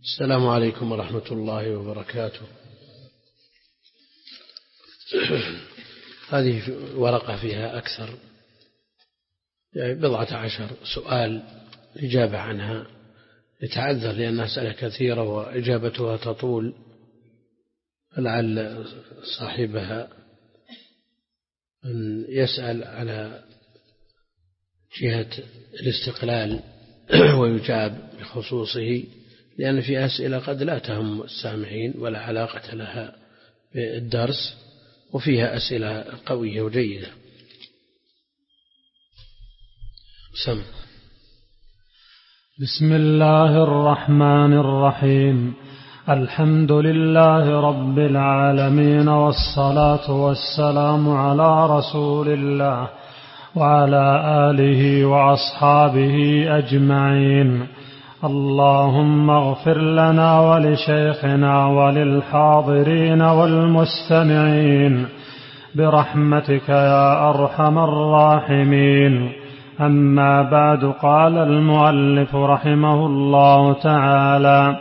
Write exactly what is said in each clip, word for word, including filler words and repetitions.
السلام عليكم ورحمة الله وبركاته. هذه ورقة فيها أكثر يعني بضعة عشر سؤال إجابة عنها، يتعذر لأن أسئلة كثيرة وإجابتها تطول، لعل صاحبها أن يسأل على جهة الاستقلال ويجاب بخصوصه، لأن في أسئلة قد لا تهم السامعين ولا علاقة لها بالدرس، وفيها أسئلة قوية وجيدة. سم. بسم الله الرحمن الرحيم. الحمد لله رب العالمين، والصلاة والسلام على رسول الله وعلى آله وأصحابه أجمعين. اللهم اغفر لنا ولشيخنا وللحاضرين والمستمعين برحمتك يا أرحم الراحمين. أما بعد، قال المؤلف رحمه الله تعالى: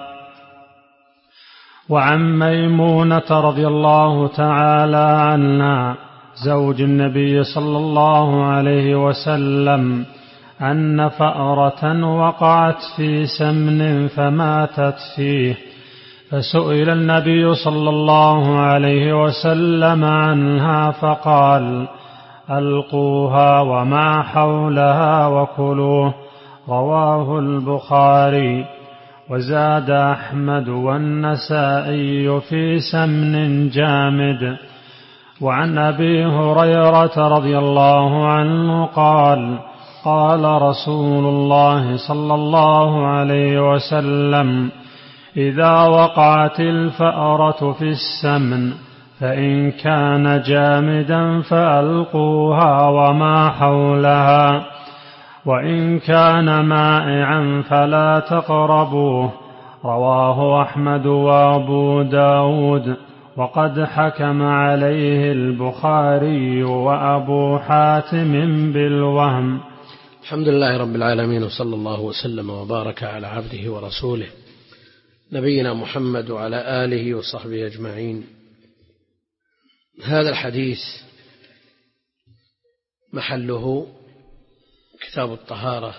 وعن ميمونة رضي الله تعالى عنها زوج النبي صلى الله عليه وسلم أن فأرة وقعت في سمن فماتت فيه، فسئل النبي صلى الله عليه وسلم عنها فقال: ألقوها وما حولها وكلوه. رواه البخاري. وزاد أحمد والنسائي في سمن جامد. وعن أبي هريرة رضي الله عنه قال: قال رسول الله صلى الله عليه وسلم: إذا وقعت الفأرة في السمن فإن كان جامدا فألقوها وما حولها، وإن كان مائعا فلا تقربوه. رواه أحمد وأبو داود، وقد حكم عليه البخاري وأبو حاتم بالوهم. الحمد لله رب العالمين، وصلى الله وسلم وبارك على عبده ورسوله نبينا محمد وعلى آله وصحبه أجمعين. هذا الحديث محله كتاب الطهارة،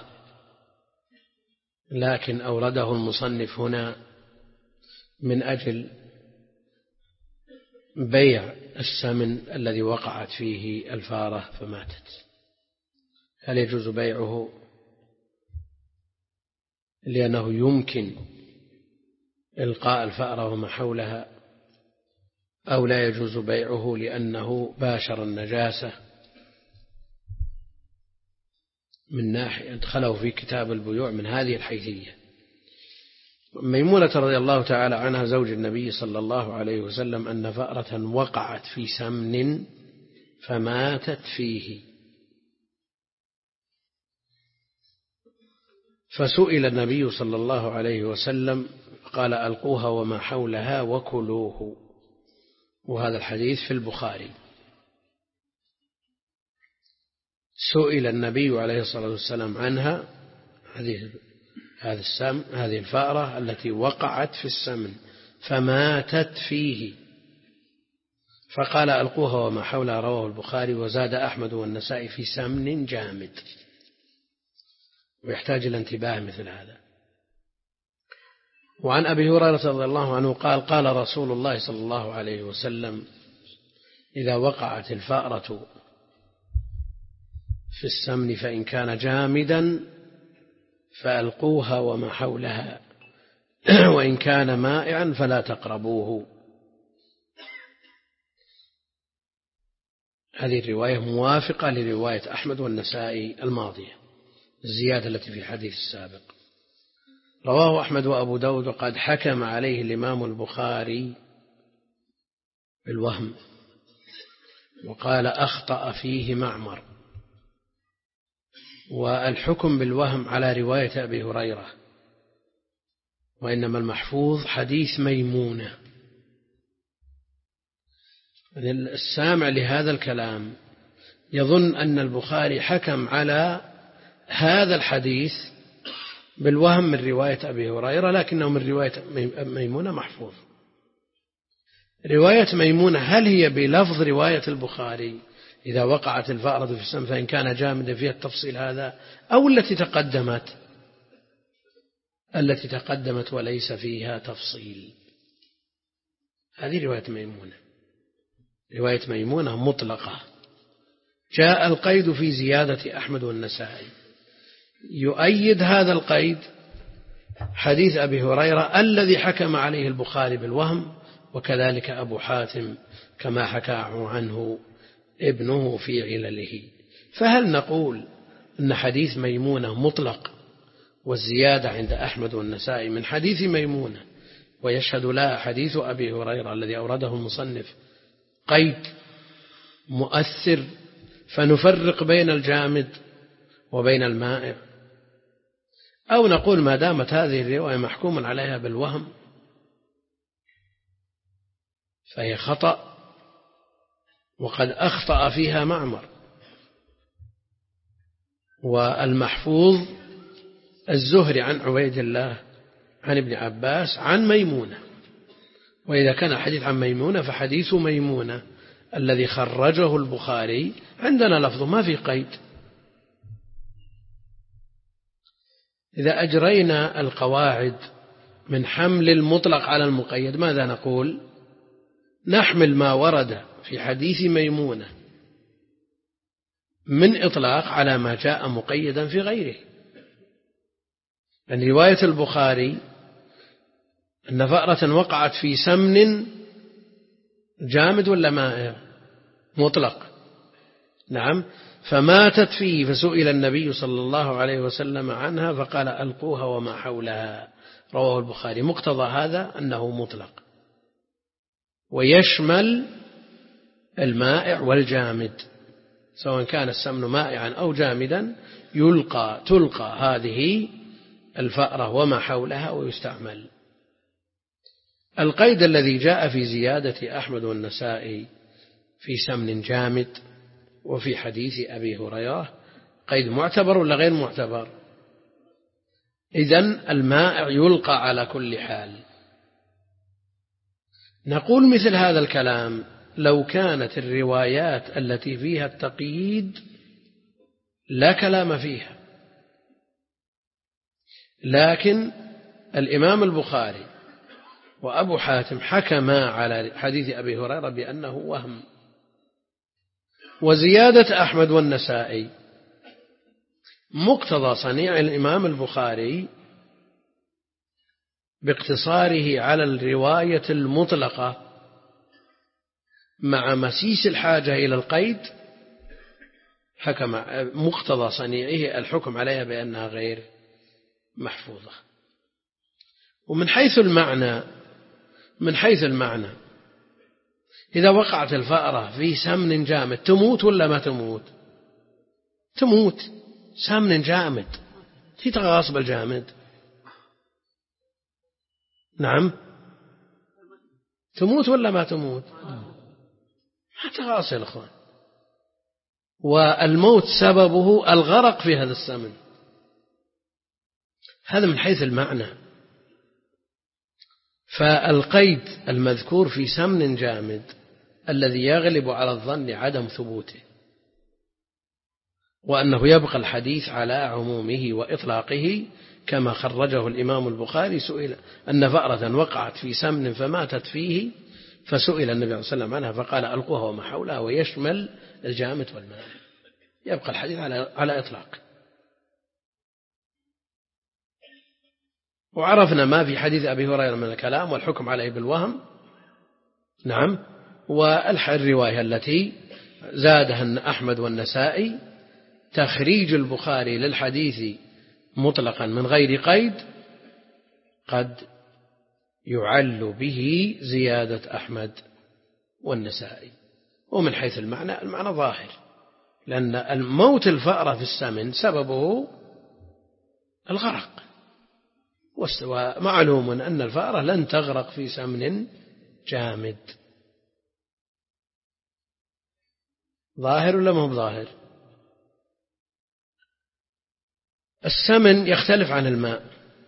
لكن أورده المصنف هنا من أجل بيع السمن الذي وقعت فيه الفارة فماتت. هل يجوز بيعه لأنه يمكن إلقاء الفأرة وما حولها، أو لا يجوز بيعه لأنه باشر النجاسة؟ من ناحية أدخله في كتاب البيوع من هذه الحيثية. ميمونة رضي الله تعالى عنها زوج النبي صلى الله عليه وسلم أن فأرة وقعت في سمن فماتت فيه، فسئل النبي صلى الله عليه وسلم قال: ألقوها وما حولها وكلوه. وهذا الحديث في البخاري. سئل النبي عليه الصلاة والسلام عنها، هذه هذا السم هذه الفأرة التي وقعت في السمن فماتت فيه، فقال: ألقوها وما حولها. رواه البخاري. وزاد أحمد والنسائي في سمن جامد، ويحتاج إلى انتباه مثل هذا. وعن أبي هريرة رضي الله عنه قال: قال رسول الله صلى الله عليه وسلم: إذا وقعت الفأرة في السمن فإن كان جامدا فألقوها وما حولها، وإن كان مائعا فلا تقربوه. هذه الرواية موافقة لرواية أحمد والنسائي الماضية، الزيادة التي في الحديث السابق. رواه أحمد وأبو داود، وقد حكم عليه الإمام البخاري بالوهم، وقال: أخطأ فيه معمر. والحكم بالوهم على رواية أبي هريرة، وإنما المحفوظ حديث ميمونة. السامع لهذا الكلام يظن أن البخاري حكم على هذا الحديث بالوهم من رواية أبي هريرة، لكنه من رواية ميمونة محفوظ. رواية ميمونة هل هي بلفظ رواية البخاري إذا وقعت الفأرة في السم فإن كان جامدا فيها التفصيل هذا، أو التي تقدمت التي تقدمت وليس فيها تفصيل؟ هذه رواية ميمونة. رواية ميمونة مطلقة، جاء القيد في زيادة أحمد والنسائي. يؤيد هذا القيد حديث أبي هريرة الذي حكم عليه البخاري بالوهم، وكذلك أبو حاتم كما حكاه عنه ابنه في علله. فهل نقول أن حديث ميمونة مطلق والزيادة عند أحمد والنسائي من حديث ميمونة ويشهد لها حديث أبي هريرة الذي أورده المصنف قيد مؤثر فنفرق بين الجامد وبين المائع؟ أو نقول ما دامت هذه الرواية محكوم عليها بالوهم فهي خطأ، وقد أخطأ فيها معمر، والمحفوظ الزهري عن عبيد الله عن ابن عباس عن ميمونة. وإذا كان الحديث عن ميمونة فحديث ميمونة الذي خرجه البخاري عندنا لفظه ما في قيد. إذا أجرينا القواعد من حمل المطلق على المقيد ماذا نقول؟ نحمل ما ورد في حديث ميمونة من إطلاق على ما جاء مقيدا في غيره. يعني رواية البخاري أن فأرة وقعت في سمن جامد ولا مائع؟ مطلق، نعم. فماتت فيه فسئل النبي صلى الله عليه وسلم عنها فقال ألقوها وما حولها، رواه البخاري. مقتضى هذا أنه مطلق ويشمل المائع والجامد، سواء كان السمن مائعا أو جامدا يلقى تلقى هذه الفأرة وما حولها ويستعمل. القيد الذي جاء في زيادة أحمد والنسائي في سمن جامد وفي حديث أبي هريرة قيد معتبر ولا غير معتبر؟ إذن المائع يلقى على كل حال. نقول مثل هذا الكلام لو كانت الروايات التي فيها التقييد لا كلام فيها، لكن الإمام البخاري وأبو حاتم حكما على حديث أبي هريرة بأنه وهم، وزيادة أحمد والنسائي مقتضى صنيع الإمام البخاري باقتصاره على الرواية المطلقة مع مسيس الحاجة إلى القيد، حكم مقتضى صنيعه الحكم عليها بأنها غير محفوظة. ومن حيث المعنى من حيث المعنى إذا وقعت الفأرة في سمن جامد تموت ولا ما تموت؟ تموت. سمن جامد تتغاصب الجامد، نعم تموت ولا ما تموت؟ ما تغاصل أخوان. والموت سببه الغرق في هذا السمن. هذا من حيث المعنى. فالقيد المذكور في سمن جامد الذي يغلب على الظن عدم ثبوته، وأنه يبقى الحديث على عمومه وإطلاقه كما خرجه الإمام البخاري. سئل أن فأرة وقعت في سمن فماتت فيه فسئل النبي صلى الله عليه وسلم عنها فقال ألقوها وما حولها، ويشمل الجامد والماء، يبقى الحديث على على إطلاق. وعرفنا ما في حديث أبي هريرة من الكلام والحكم عليه بالوهم، نعم. والرواية التي زادها أحمد والنسائي تخريج البخاري للحديث مطلقا من غير قيد قد يعل به زيادة أحمد والنسائي. ومن حيث المعنى المعنى ظاهر، لأن الموت الفأرة في السمن سببه الغرق، ومعلوم أن الفأرة لن تغرق في سمن جامد. ظاهر ولا ما هو ظاهر؟ السمن يختلف عن الماء.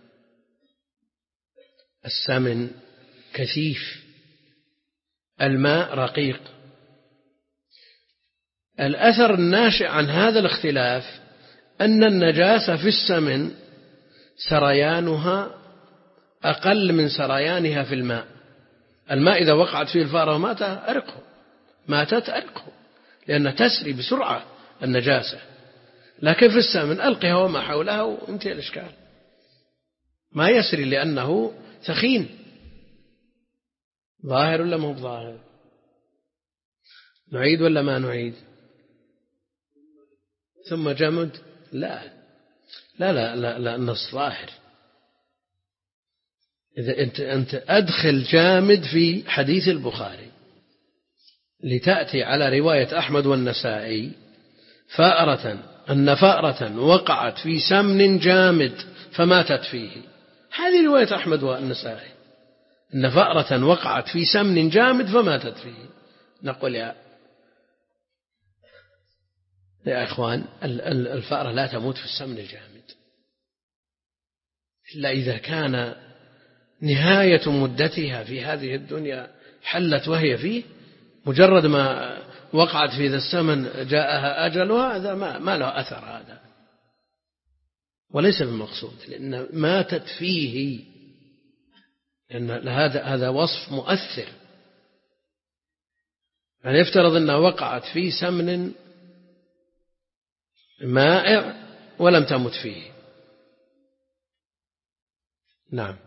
السمن كثيف، الماء رقيق. الأثر الناشئ عن هذا الاختلاف أن النجاسة في السمن سريانها أقل من سريانها في الماء. الماء إذا وقعت فيه الفأرة ومات أرقه، ماتت أرقه، لأنها تسري بسرعة النجاسة. لكن في السمن ألقها وما حولها وانتهى الإشكال، ما يسري لأنه ثخين. ظاهر ولا مو ظاهر؟ نعيد ولا ما نعيد؟ ثم جمد؟ لا لا لا لا, لا النص ظاهر. إذا أنت, أنت أدخل جامد في حديث البخاري لتأتي على رواية أحمد والنسائي فأرة أن فأرة وقعت في سمن جامد فماتت فيه. هذه رواية أحمد والنسائي، أن فأرة وقعت في سمن جامد فماتت فيه. نقول يا يا إخوان، الفأرة لا تموت في السمن الجامد إلا إذا كان نهاية مدتها في هذه الدنيا حلت وهي فيه. مجرد ما وقعت في ذا السمن جاءها أجلها، هذا ما, ما له أثر، هذا وليس بالمقصود، لأن ماتت فيه، لأن هذا هذا وصف مؤثر. يعني يفترض أنها وقعت في سمن مائع ولم تمت فيه. نعم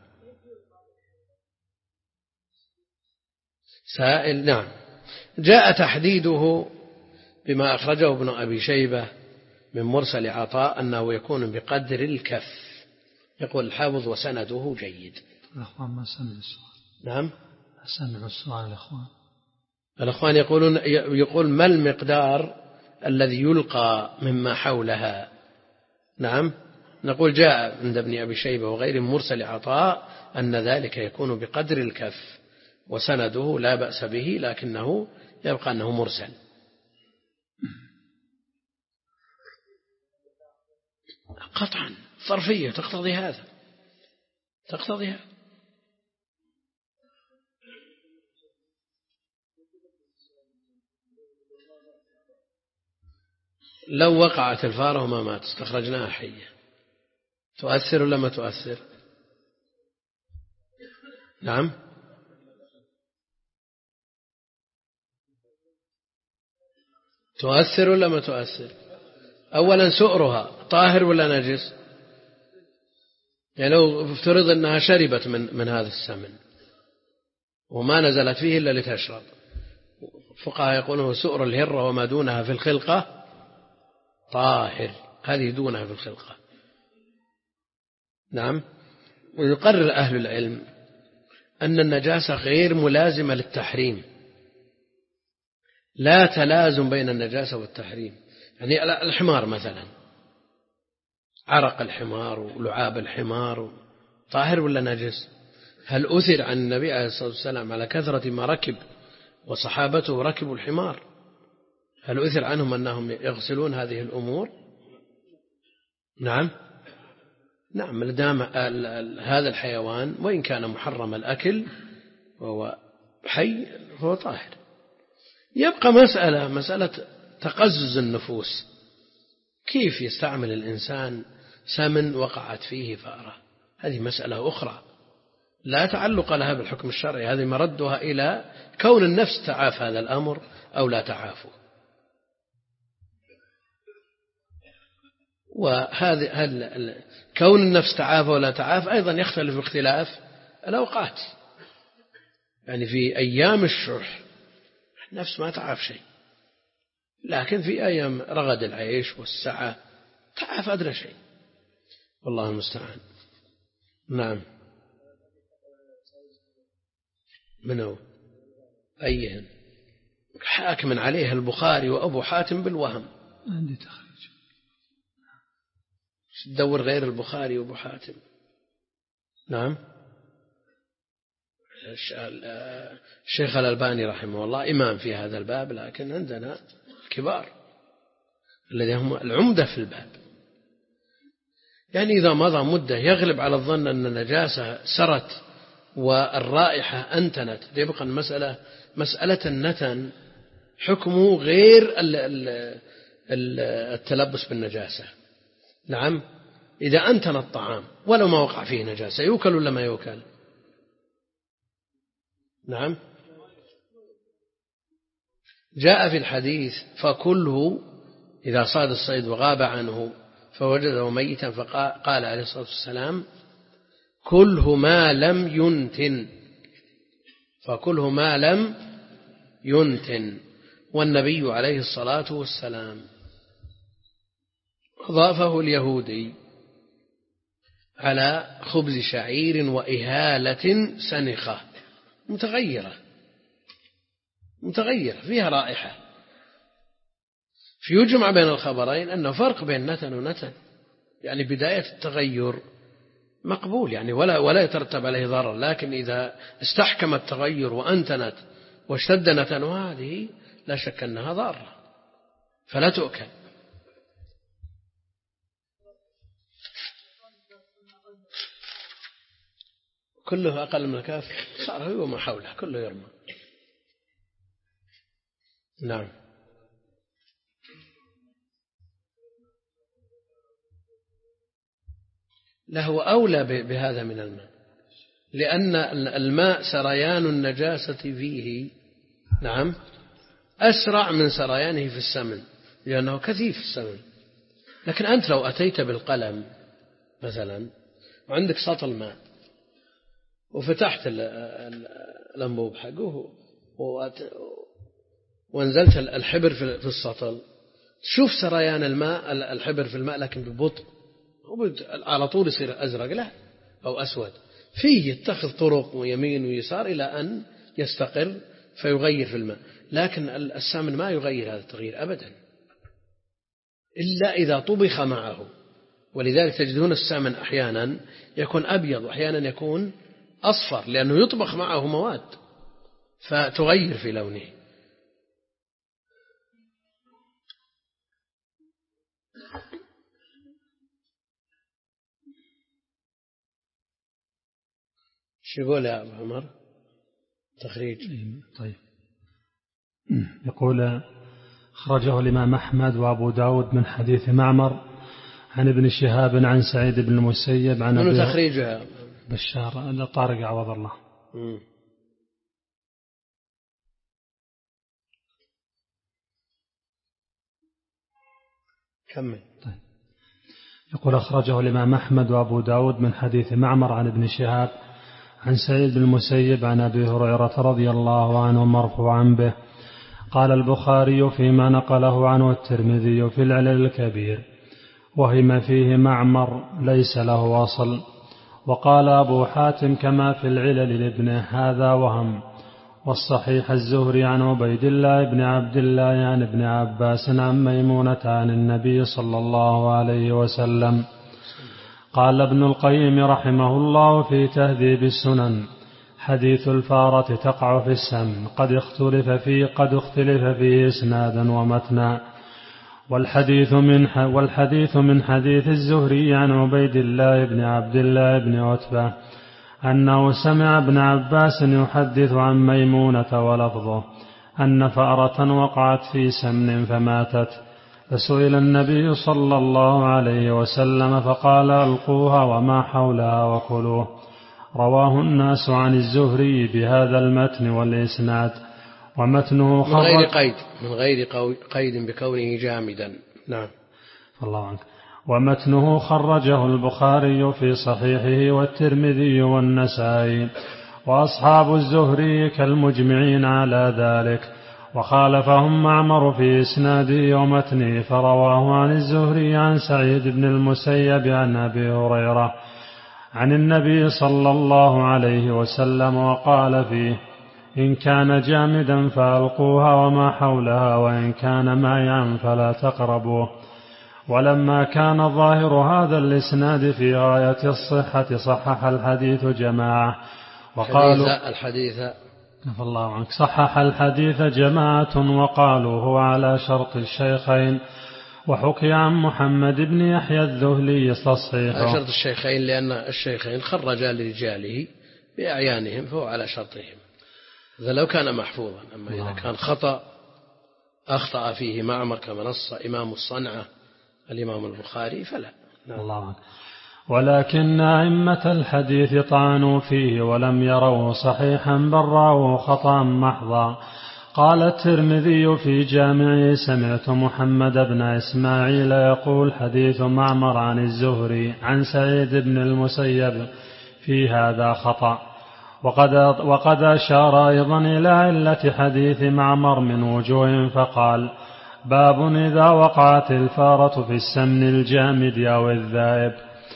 سائل. نعم جاء تحديده بما أخرجه ابن أبي شيبة من مرسل عطاء أنه يكون بقدر الكف. يقول الحافظ وسنده جيد. الأخوان ما سمعوا السؤال. نعم سمعوا السؤال الأخوان. الأخوان يقولون يقول ما المقدار الذي يلقى مما حولها؟ نعم نقول جاء عند ابن أبي شيبة وغير مرسل عطاء أن ذلك يكون بقدر الكف، وسنده لا بأس به، لكنه يبقى أنه مرسل. قطعا ظرفية تقتضي هذا، تقتضي هذا. لو وقعت الفارة وما مات استخرجناها حية، تؤثر ولا ما تؤثر؟ نعم تؤثر ولا ما تؤثر؟ أولا سؤرها طاهر ولا نجس؟ يعني لو افترض أنها شربت من, من هذا السمن وما نزلت فيه إلا لتشرب، فقهاء يقولون سؤر الهرة وما دونها في الخلقة طاهر، هذه دونها في الخلقة. نعم. ويقرر أهل العلم أن النجاسة غير ملازمة للتحريم، لا تلازم بين النجاسة والتحريم. يعني الحمار مثلا، عرق الحمار ولعاب الحمار طاهر ولا نجس؟ هل أثر عن النبي عليه الصلاة والسلام على كثرة ما ركب وصحابته ركبوا الحمار، هل أثر عنهم أنهم يغسلون هذه الأمور؟ نعم نعم لدام هذا الحيوان وإن كان محرم الأكل وهو حي فهو طاهر. يبقى مسألة مسألة تقزز النفوس، كيف يستعمل الإنسان سمن وقعت فيه فأرة؟ هذه مسألة أخرى لا تعلق لها بالحكم الشرعي، هذه مردها إلى كون النفس تعاف هذا الأمر أو لا تعافه. وهذا هل كون النفس تعاف ولا تعاف أيضا يختلف باختلاف الأوقات. يعني في أيام الشح النفس ما تعاف شيء، لكن في أيام رغد العيش والسعة تعاف أدنى شيء، والله المستعان. نعم. منو أيهن؟ حاكم عليها البخاري وأبو حاتم بالوهم. عندي تخريج. تدور غير البخاري وأبو حاتم. نعم. الشيخ الألباني رحمه الله إمام في هذا الباب، لكن عندنا الكبار الذين هم العمدة في الباب. يعني إذا مضى مدة يغلب على الظن أن النجاسة سرت والرائحة أنتنت، يبقى المسألة مسألة النتن حكمه غير التلبس بالنجاسة. نعم، إذا أنتن الطعام ولو ما وقع فيه نجاسة يوكل ولا ما يوكل؟ نعم، جاء في الحديث فكله إذا صاد الصيد وغاب عنه فوجده ميتا فقال عليه الصلاة والسلام كله ما لم ينتن، فكله ما لم ينتن. والنبي عليه الصلاة والسلام أضافه اليهودي على خبز شعير وإهالة سنخة متغيرة متغيرة فيها رائحة، فيجمع بين الخبرين أنه فرق بين نتن ونتن، يعني بداية التغير مقبول يعني ولا ولا يترتب عليه ضرر، لكن إذا استحكم التغير وأنتنت واشتد نتنها هذه لا شك أنها ضارة فلا تؤكل. كله أقل من الكاف صار هو ما حوله كله يرمى. نعم. له أولى بهذا من الماء، لأن الماء سريان النجاسة فيه نعم أسرع من سريانه في السمن لأنه كثيف السمن. لكن أنت لو أتيت بالقلم مثلا وعندك سطل ماء وفتحت الأنبوب حقه وانزلت الحبر في السطل تشوف سريان الماء الحبر في الماء لكن ببطء على طول يصير أزرق لا أو أسود، فيه يتخذ طرق ويمين ويسار إلى أن يستقر فيغير في الماء. لكن السمن ما يغير هذا التغيير أبدا إلا إذا طبخ معه، ولذلك تجدون السمن أحيانا يكون أبيض وأحيانا يكون أصفر لأنه يطبخ معه مواد فتغير في لونه. شو يقول يا أبو عمر تخريج؟ طيب يقول خرجه الإمام أحمد وأبو داود من حديث معمر عن ابن شهاب عن سعيد بن المسيب عن من تخريجها بشار طارق عوض الله. م. كمل. طيب. يقول أخرجه الإمام أحمد وأبو داود من حديث معمر عن ابن شهاب عن سعيد بن المسيب عن أبي هريرة رضي الله عنه مرفوعا به قال البخاري فيما نقله عنه الترمذي في العلل الكبير وهم فيه معمر ليس له أصل. وقال أبو حاتم كما في العلل لابنه هذا وهم. والصحيح الزهري عن عبيد الله بن عبد الله عن ابن عباس عن ميمونة عن النبي صلى الله عليه وسلم. قال ابن القيم رحمه الله في تهذيب السنن حديث الفارة تقع في السمن قد اختلف فيه قد اختلف فيه اسنادا ومتنا. والحديث من والحديث من حديث الزهري عن عبيد الله بن عبد الله بن عتبة أنه سمع ابن عباس يحدث عن ميمونة ولفظه أن فأرة وقعت في سمن فماتت فسئل النبي صلى الله عليه وسلم فقال ألقوها وما حولها وكلوه. رواه الناس عن الزهري بهذا المتن والإسناد ومتنه من غير قيد من غير قيد بكونه جامدا. نعم. الله عنك. ومتنه خرجه البخاري في صحيحه والترمذي والنسائي وأصحاب الزهري كالمجمعين على ذلك وخالفهم معمر في إسناده ومتنه فرواه عن الزهري عن سعيد بن المسيب عن أبي هريرة عن النبي صلى الله عليه وسلم وقال فيه إن كان جامدا فألقوها وما حولها وإن كان مائعا فلا تقربوه. ولما كان ظاهر هذا الإسناد في غاية الصحة صحح الحديث جماعة وقالوا الحديث الله عنك صحح الحديث جماعة وقالوا هو على شرط الشيخين وحكي عن محمد بن يحيى الذهلي تصحيحه. شرط الشيخين لأن الشيخين خرجا لرجاله بأعيانهم فهو على شرطهم، إذا لو كان محفوظا. أما إذا كان خطأ أخطأ فيه معمر كما نص إمام الصنعة الإمام البخاري فلا. نعم. الله. ولكن أئمة الحديث طعنوا فيه ولم يروا صحيحا بل رأوه خطأ محضا. قال الترمذي في جامعه: سمعت محمد بن إسماعيل يقول: حديث معمر عن الزهري عن سعيد بن المسيب في هذا خطأ. وقد, وقد أشار أيضا إلى علة حديث معمر من وجوه فقال: باب إذا وقعت الفارة في السمن الجامد أو الذائب.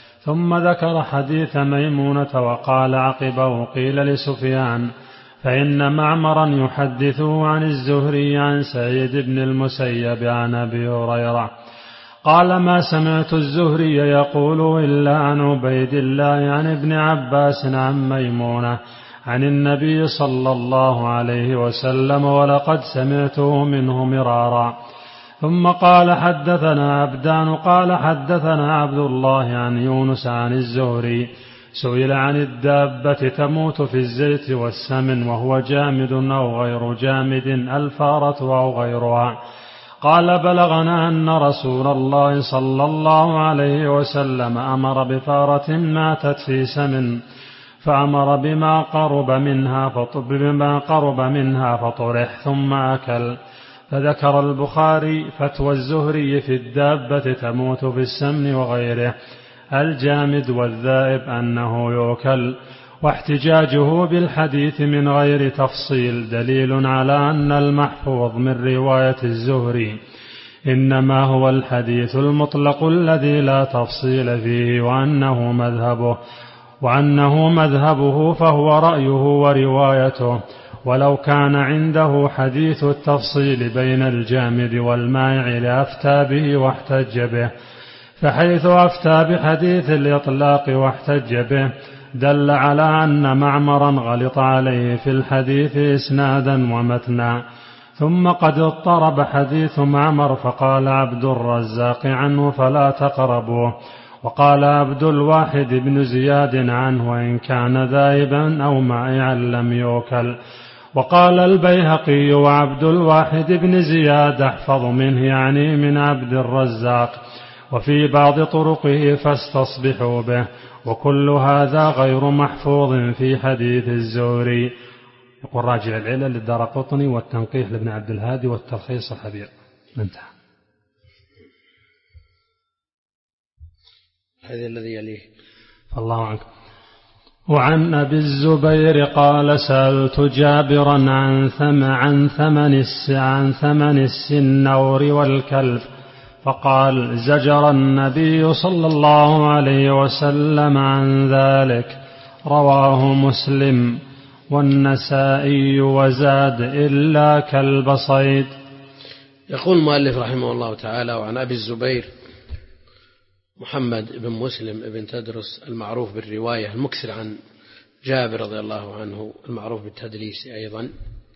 ثم ذكر حديث ميمونة وقال عقبه: قيل لسفيان: فإن معمرا يحدثه عن الزهري عن سعيد بن المسيب عن أبي هريرة قال: ما سمعت الزهري يقول إلا عن عبيد الله عن ابن عباس عن ميمونة عن النبي صلى الله عليه وسلم، ولقد سمعته منه مرارا. ثم قال: حدثنا عبدان قال حدثنا عبد الله عن يونس عن الزهري سئل عن الدابة تموت في الزيت والسمن وهو جامد أو غير جامد، الفارة أو غيرها، قال: بلغنا أن رسول الله صلى الله عليه وسلم أمر بفارة ماتت في سمن فأمر بما قرب منها بما قرب منها فطرح ثم أكل. فذكر البخاري فتوى الزهري في الدابة تموت في السمن وغيره الجامد والذائب أنه يؤكل، واحتجاجه بالحديث من غير تفصيل دليل على أن المحفوظ من رواية الزهري إنما هو الحديث المطلق الذي لا تفصيل فيه، وأنه مذهبه وأنه مذهبه فهو رأيه وروايته. ولو كان عنده حديث التفصيل بين الجامد والمائع لأفتى به واحتج به، فحيث أفتى بحديث الإطلاق واحتج به دل على أن معمرا غلط عليه في الحديث إسنادا ومتنا. ثم قد اضطرب حديث معمر فقال عبد الرزاق عنه: فلا تقربوه. وقال عبد الواحد بن زياد عنه: وإن كان ذائبا أو مائعا لم يؤكل. وقال البيهقي: وعبد الواحد بن زياد أحفظ منه يعني من عبد الرزاق، وفي بعض طرقه فاستصبحوا به. وكل هذا غير محفوظ في حديث الزهري. يقول راجع العلل للدارقطني والتنقيح لابن عبد الهادي والتلخيص الحبير. انتهى. هذا الذي يليه. فالله عنك. وعن أبي الزبير قال: سألت جابرا عن ثمن عن ثمن عن ثمن السنور والكلب، فقال: زجر النبي صلى الله عليه وسلم عن ذلك. رواه مسلم والنسائي وزاد: إلا كلب صيد. يقول المؤلف رحمه الله تعالى: وعن أبي الزبير محمد بن مسلم بن تدرس المعروف بالرواية المكثر عن جابر رضي الله عنه المعروف بالتدليس أيضا،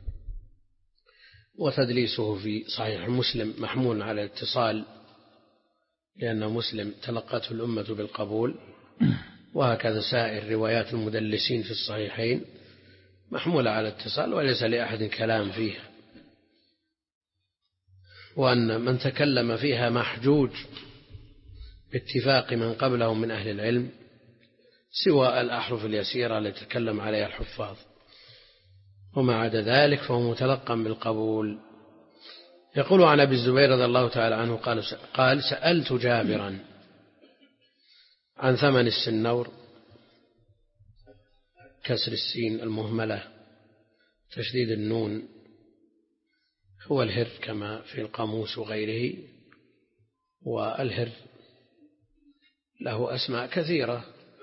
وتدليسه في صحيح مسلم محمول على الاتصال لأن مسلم تلقته الأمة بالقبول، وهكذا سائر روايات المدلسين في الصحيحين محمولة على الاتصال وليس لأحد كلام فيها، وأن من تكلم فيها محجوج باتفاق من قبلهم من أهل العلم سوى الأحرف اليسيرة التي تكلم عليها الحفاظ، وما عدا ذلك فهو متلقى بالقبول. يقول عن أبي الزبير رضي الله تعالى عنه قال, قال سألت جابرا عن ثمن السنور، كسر السين المهملة تشديد النون، هو الهر كما في القاموس وغيره، والهر له أسماء كثيرة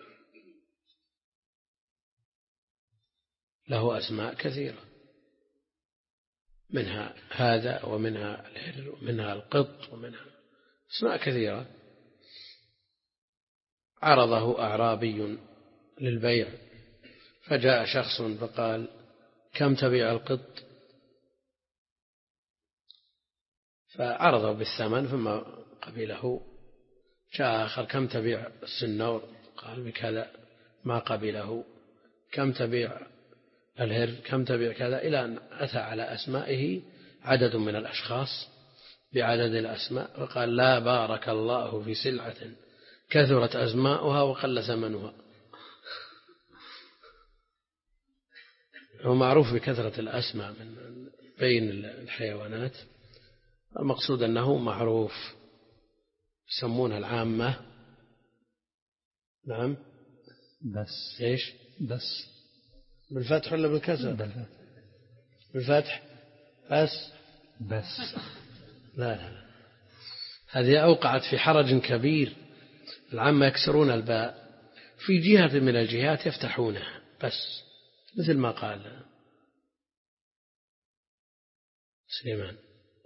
له أسماء كثيرة منها هذا ومنها الهر ومنها القط ومنها أسماء كثيرة. عرضه أعرابي للبيع فجاء شخص فقال: كم تبيع القط؟ فعرضه بالثمن ثم قبله. جاء آخر كم تبيع السنور؟ قال بكذا، ما قبله. كم تبيع الهر؟ كم تبيع كذا، إلى أن أتى على أسمائه عدد من الأشخاص بعدد الأسماء، وقال لا بارك الله في سلعة كثرت أسماؤها وقل ثمنها. هو معروف بكثرة الأسماء من بين الحيوانات، المقصود أنه معروف، يسمونها العامة. نعم. بس إيش؟ بس بالفتح ولا بالكسر؟ بالفتح بس. بس لا لا، هذه أوقعت في حرج كبير. العامة يكسرون الباء، في جهة من الجهات يفتحونها بس، مثل ما قال سليمان.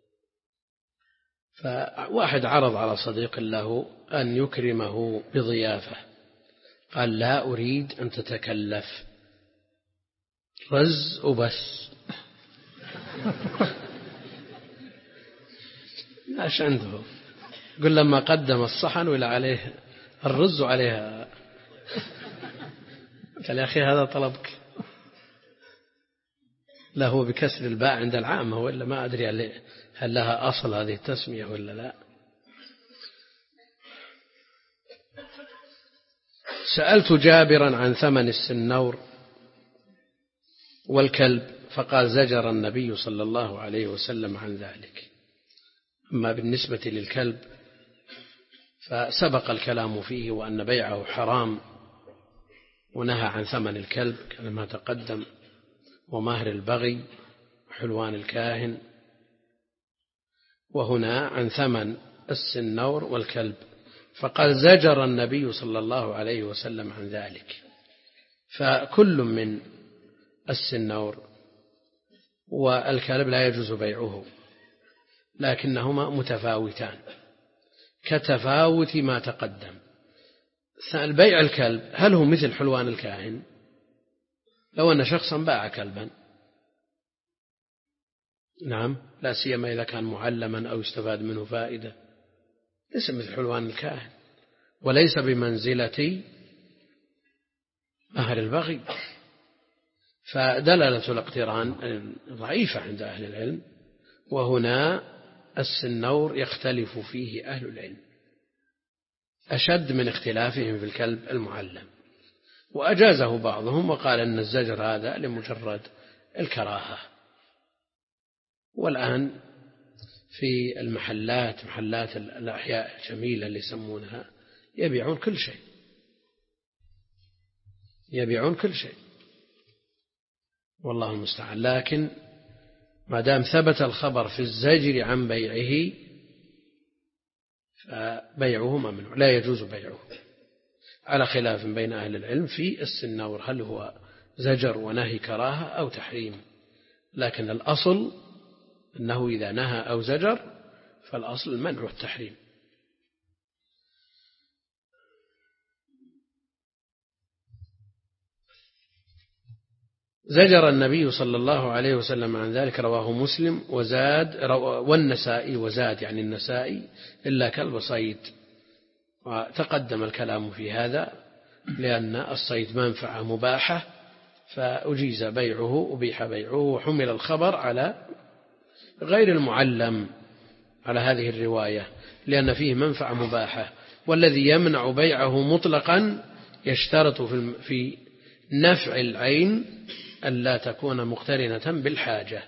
فواحد عرض على صديق له أن يكرمه بضيافة، قال لا أريد أن تتكلف، رز وبس. ايش عنده؟ قل لما قدم الصحن ولا عليه الرز وعليها، قال يا أخي هذا طلبك. لا، هو بكسر الباء عند العامة، ولا ما أدري هل لها أصل هذه التسمية ولا لا. سألت جابرا عن ثمن السنور والكلب، فقال زجر النبي صلى الله عليه وسلم عن ذلك. أما بالنسبة للكلب فسبق الكلام فيه، وأن بيعه حرام، ونهى عن ثمن الكلب كما تقدم، ومهر البغي وحلوان الكاهن، وهنا عن ثمن السنور والكلب، فقال زجر النبي صلى الله عليه وسلم عن ذلك. فكل من السنور والكلب لا يجوز بيعه، لكنهما متفاوتان كتفاوت ما تقدم. البيع الكلب هل هو مثل حلوان الكاهن؟ لو أن شخصا باع كلبا، نعم، لا سيما إذا كان معلما أو استفاد منه فائدة، ليس مثل حلوان الكاهن، وليس بمنزلة مهر البغي. فدلالة الاقتران ضعيفة عند أهل العلم، وهنا السنور يختلف فيه أهل العلم أشد من اختلافهم في الكلب المعلم، وأجازه بعضهم وقال أن الزجر هذا لمجرد الكراهة. والآن في المحلات، محلات الأحياء الجميلة اللي يسمونها، يبيعون كل شيء، يبيعون كل شيء والله المستعان. لكن ما دام ثبت الخبر في الزجر عن بيعه فبيعه ممنوع، لا يجوز بيعه، على خلاف بين أهل العلم في السنور، هل هو زجر ونهي كراهة أو تحريم. لكن الأصل أنه إذا نهى أو زجر فالأصل المنع والتحريم. زجر النبي صلى الله عليه وسلم عن ذلك، رواه مسلم وزاد والنسائي، وزاد يعني النسائي إلا كلب صيد. وتقدم الكلام في هذا، لأن الصيد منفعة مباحة فأجيز بيعه، أبيح بيعه، وحمل الخبر على غير المعلم على هذه الرواية، لأن فيه منفعة مباحة. والذي يمنع بيعه مطلقا يشترط في نفع العين ألا تكون مقترنة بالحاجة،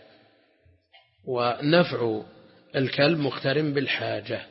ونفع الكلب مقترن بالحاجة،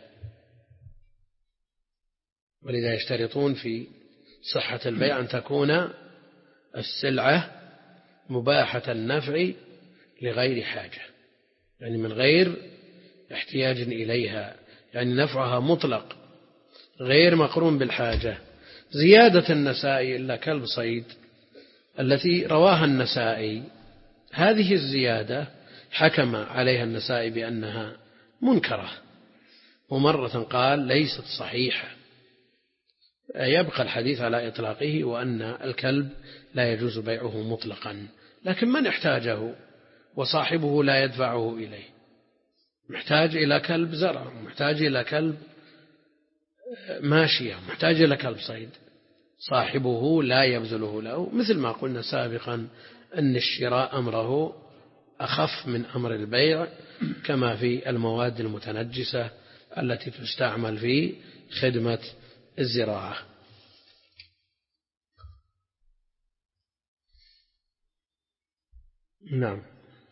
ولذا يشترطون في صحة البيع أن تكون السلعة مباحة النفع لغير حاجة، يعني من غير احتياج إليها، يعني نفعها مطلق غير مقرون بالحاجة. زيادة النسائي إلا كلب صيد التي رواها النسائي، هذه الزيادة حكم عليها النسائي بأنها منكرة، ومرة قال ليست صحيحة، يبقى الحديث على إطلاقه، وأن الكلب لا يجوز بيعه مطلقا. لكن من احتاجه وصاحبه لا يدفعه إليه، محتاج إلى كلب زرع، محتاج إلى كلب ماشية محتاج إلى كلب صيد صاحبه لا يبذله له، مثل ما قلنا سابقا أن الشراء أمره أخف من أمر البيع، كما في المواد المتنجسة التي تستعمل في خدمة الزراعة. نعم.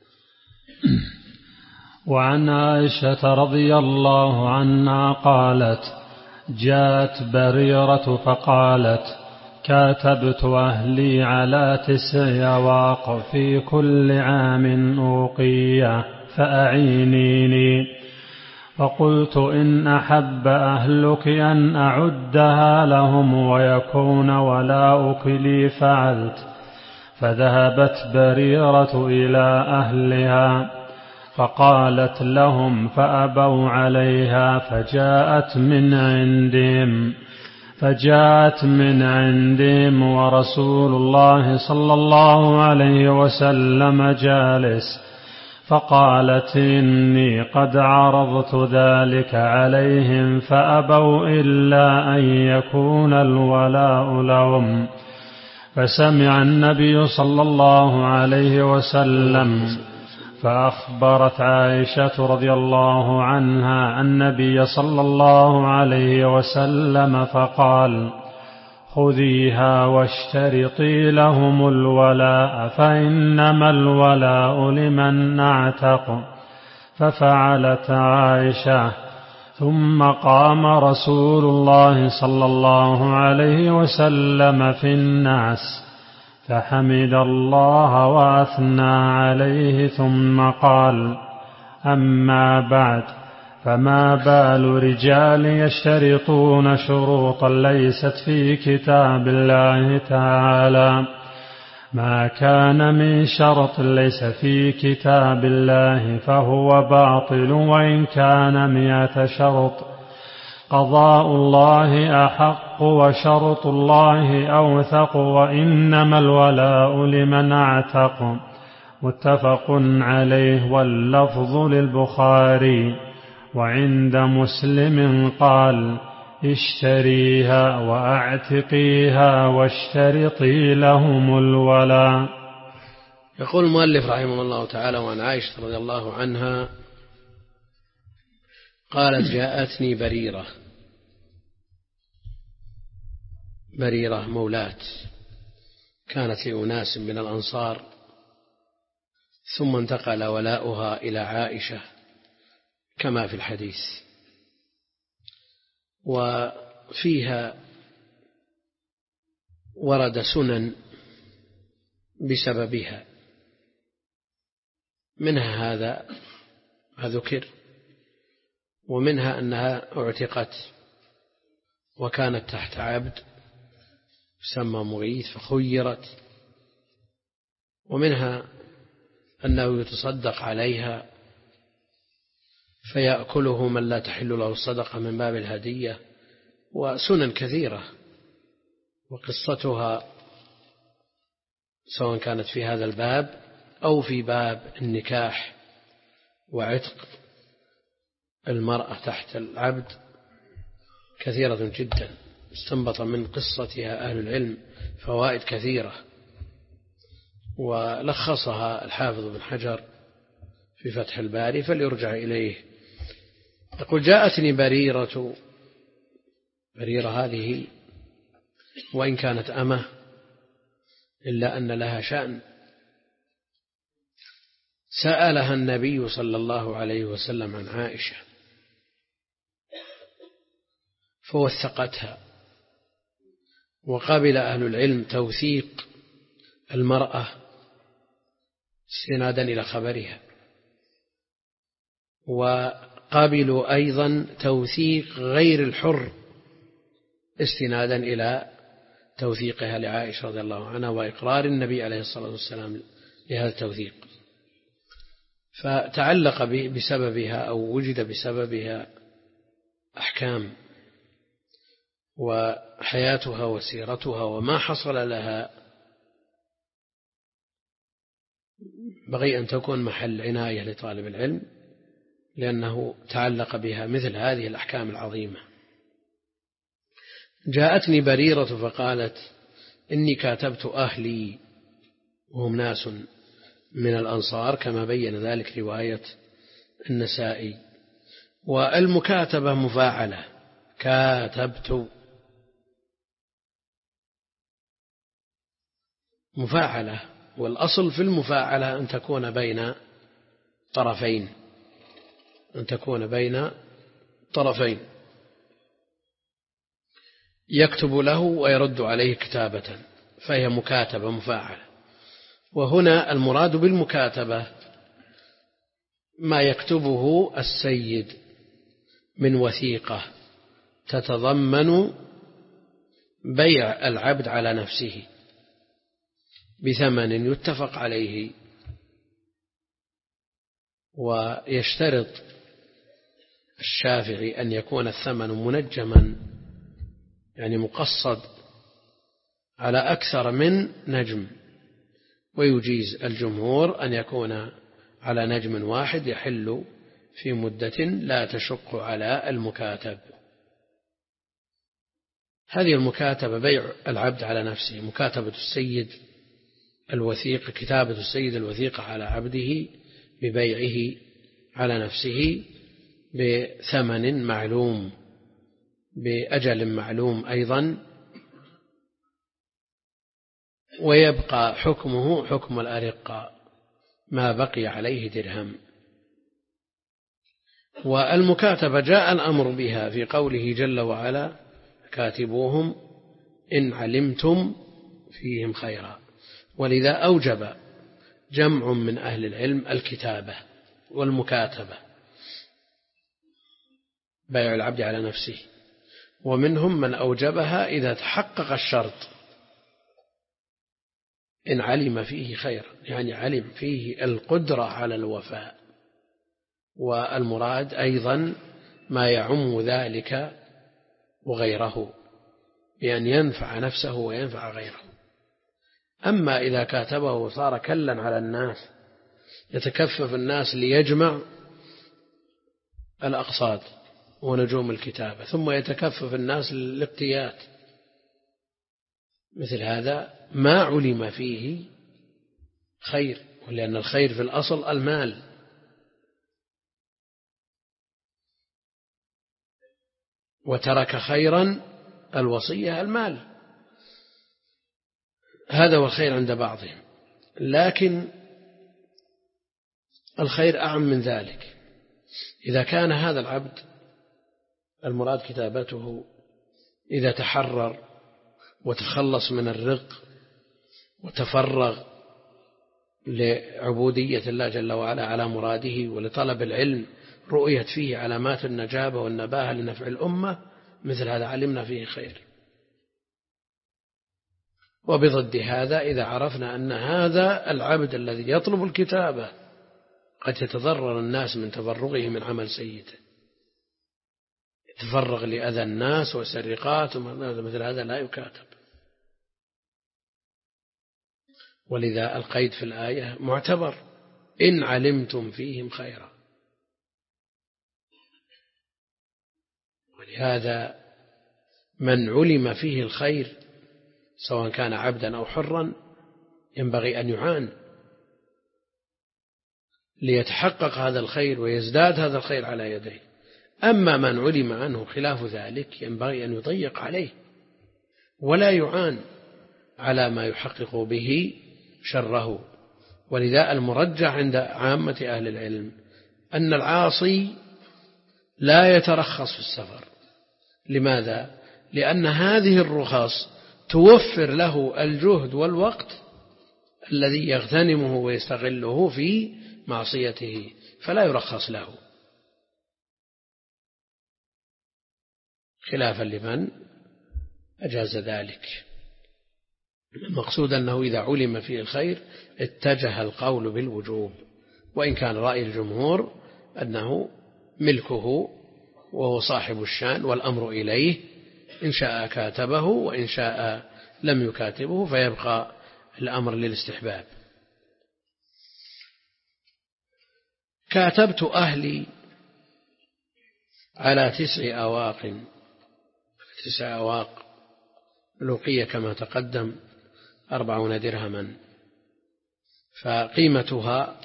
وعن عائشة رضي الله عنها قالت: جاءت بريرة فقالت: كاتبت أهلي على تسع أواق في كل عام أوقية فأعينيني. فقلت: إن أحب أهلك أن أعدها لهم ويكون ولاؤك لي فعلت. فذهبت بريرة إلى أهلها فقالت لهم فأبوا عليها، فجاءت من عندهم فجاءت من عندهم ورسول الله صلى الله عليه وسلم جالس، فقالت: إني قد عرضت ذلك عليهم فأبوا إلا أن يكون الولاء لهم. فسمع النبي صلى الله عليه وسلم فأخبرت عائشة رضي الله عنها النبي صلى الله عليه وسلم فقال: خذيها واشترطي لهم الولاء فإنما الولاء لمن أعتق. ففعلت عائشة. ثم قام رسول الله صلى الله عليه وسلم في الناس فحمد الله وأثنى عليه، ثم قال: أما بعد، فما بال رجال يشترطون شروطا ليست في كتاب الله تعالى؟ ما كان من شرط ليس في كتاب الله فهو باطل وإن كان مئة شرط. قضاء الله أحق وشرط الله أوثق، وإنما الولاء لمن أعتق. متفق عليه، واللفظ للبخاري. وعند مسلم قال: اشتريها وأعتقيها واشترطي لهم الولاء. يقول المؤلف رحمه الله تعالى: وعن عائشة رضي الله عنها قالت: جاءتني بريرة. بريرة مولاة كانت لأناس من الأنصار، ثم انتقل ولاؤها إلى عائشة كما في الحديث، وفيها ورد سنن بسببها، منها هذا ما ذكر، ومنها أنها اعتقت وكانت تحت عبد يسمى مغيث فخيرت، ومنها أنه يتصدق عليها فيأكله من لا تحل له الصدقة من باب الهدية، وسنن كثيرة، وقصتها سواء كانت في هذا الباب أو في باب النكاح وعتق المرأة تحت العبد كثيرة جدا، استنبط من قصتها أهل العلم فوائد كثيرة، ولخصها الحافظ بن حجر في فتح الباري فليرجع إليه. يقول: جاءتني بريرة. بريرة هذه وإن كانت أمة إلا أن لها شأن. سألها النبي صلى الله عليه وسلم عن عائشة فوثقتها، وقبل أهل العلم توثيق المرأة استنادا إلى خبرها، وقبلوا أيضا توثيق غير الحر استنادا إلى توثيقها لعائشة رضي الله عنها وإقرار النبي عليه الصلاة والسلام لهذا التوثيق، فتعلق بسببها أو وجد بسببها أحكام وحياتها وسيرتها وما حصل لها، بغي أن تكون محل عناية لطالب العلم، لأنه تعلق بها مثل هذه الأحكام العظيمة. جاءتني بريرة فقالت إني كاتبت أهلي، وهم ناس من الأنصار كما بين ذلك رواية النسائي. والمكاتبة مفاعلة، كاتبت مفاعلة، والأصل في المفاعلة أن تكون بين طرفين أن تكون بين طرفين يكتب له ويرد عليه كتابة، فهي مكاتبة مفاعلة. وهنا المراد بالمكاتبة ما يكتبه السيد من وثيقة تتضمن بيع العبد على نفسه بثمن يتفق عليه، ويشترط الشافعي أن يكون الثمن منجما، يعني مقصد على أكثر من نجم، ويجيز الجمهور أن يكون على نجم واحد يحل في مدة لا تشق على المكاتب. هذه المكاتبة بيع العبد على نفسه، مكاتبة السيد الوثيقة، كتابة السيد الوثيقة على عبده ببيعه على نفسه بثمن معلوم بأجل معلوم أيضا، ويبقى حكمه حكم الأرقاء ما بقي عليه درهم. والمكاتبة جاء الأمر بها في قوله جل وعلا: كاتبوهم إن علمتم فيهم خيرا. ولذا أوجب جمع من أهل العلم الكتابة والمكاتبة، بيع العبد على نفسه، ومنهم من أوجبها إذا تحقق الشرط إن علم فيه خيرا، يعني علم فيه القدرة على الوفاء. والمراد أيضا ما يعم ذلك وغيره، بأن ينفع نفسه وينفع غيره. أما إذا كاتبه صار كلا على الناس، يتكفف الناس ليجمع الأقساط ونجوم الكتابة، ثم يتكفف الناس للاقتيات، مثل هذا ما علم فيه خير، ولأن الخير في الأصل المال. وترك خيرا الوصية المال، هذا هو الخير عند بعضهم. لكن الخير أعم من ذلك، إذا كان هذا العبد المراد كتابته إذا تحرر وتخلص من الرق وتفرغ لعبودية الله جل وعلا على مراده ولطلب العلم، رؤيت فيه علامات النجابة والنباهة لنفع الأمة، مثل هذا علمنا فيه خير. وبضد هذا إذا عرفنا أن هذا العبد الذي يطلب الكتابة قد يتضرر الناس من تفرغه من عمل سيده، يتفرغ لأذى الناس والسرقات، مثل هذا لا يكاتب. ولذا القيد في الآية معتبر: إن علمتم فيهم خيرا. ولهذا من علم فيه الخير سواء كان عبدا أو حرا ينبغي أن يعان ليتحقق هذا الخير ويزداد هذا الخير على يديه. أما من علم عنه خلاف ذلك ينبغي أن يضيق عليه ولا يعان على ما يحقق به شره. ولذا المرجح عند عامة أهل العلم أن العاصي لا يترخص في السفر. لماذا؟ لأن هذه الرخص توفر له الجهد والوقت الذي يغتنمه ويستغله في معصيته، فلا يرخص له، خلافا لمن أجاز ذلك. المقصود أنه إذا علم فيه الخير اتجه القول بالوجوب، وإن كان رأي الجمهور أنه ملكه وهو صاحب الشان والأمر إليه، إن شاء كاتبه وإن شاء لم يكاتبه فيبقى الأمر للاستحباب. كاتبت أهلي على تسع أواق، تسع أواق الأوقية كما تقدم أربعون درهما، فقيمتها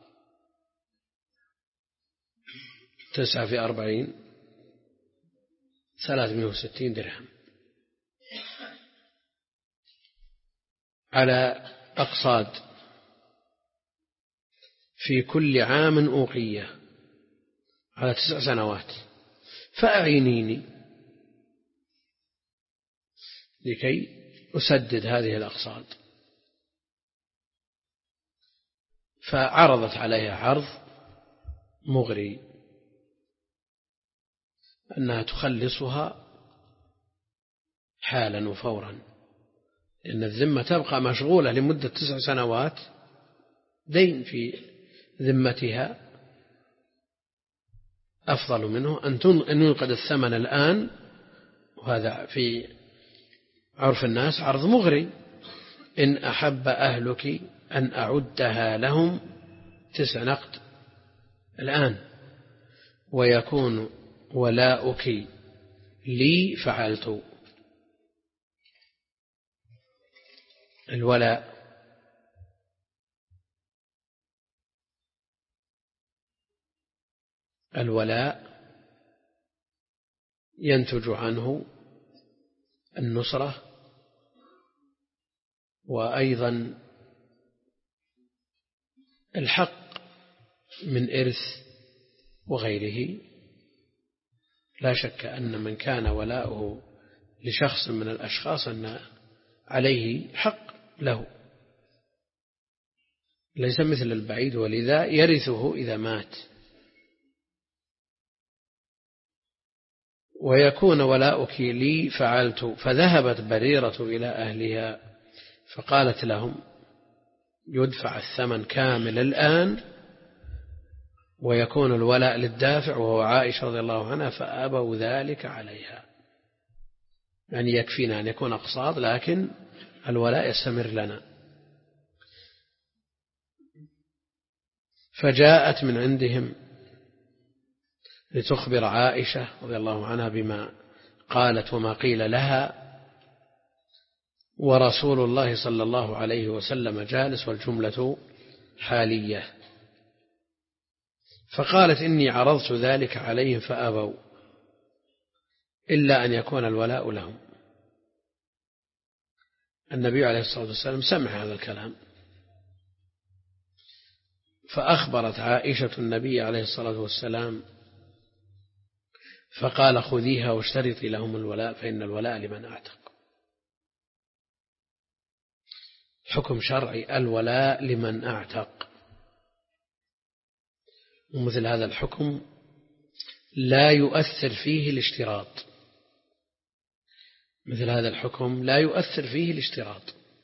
تسعة في أربعين ثلاثمائة وستين درهم على أقصاد في كل عام أوقية على تسع سنوات. فأعينيني لكي أسدد هذه الأقساط. فعرضت عليها عرض مغري أنها تخلصها حالا وفورا، لأن الذمة تبقى مشغولة لمدة تسع سنوات، دين في ذمتها أفضل منه أن ينقذ الثمن الآن، وهذا في عرف الناس عرض مغري. إن أحب أهلك أن أعدها لهم تسع نقد الآن ويكون ولاؤك لي فعلت. الولاء الولاء ينتج عنه النصرة، وأيضا الحق من إرث وغيره. لا شك أن من كان ولاؤه لشخص من الأشخاص أن عليه حق له، ليس مثل البعيد، ولذا يرثه إذا مات. ويكون ولاؤك لي فعلت. فذهبت بريرة إلى أهلها فقالت لهم يدفع الثمن كامل الآن ويكون الولاء للدافع وهو عائشة رضي الله عنها، فأبوا ذلك عليها، يعني يكفينا أن يكون أقساط لكن الولاء يستمر لنا. فجاءت من عندهم لتخبر عائشة رضي الله عنها بما قالت وما قيل لها، ورسول الله صلى الله عليه وسلم جالس والجملة حالية. فقالت إني عرضت ذلك عليهم فأبوا إلا أن يكون الولاء لهم. النبي عليه الصلاة والسلام سمع هذا الكلام، فأخبرت عائشة النبي عليه الصلاة والسلام فقال خذيها واشترطي لهم الولاء فإن الولاء لمن أعتق. حكم شرعي الولاء لمن أعتق، ومثل هذا الحكم لا يؤثر فيه الاشتراط، مثل هذا الحكم لا يؤثر فيه الاشتراط.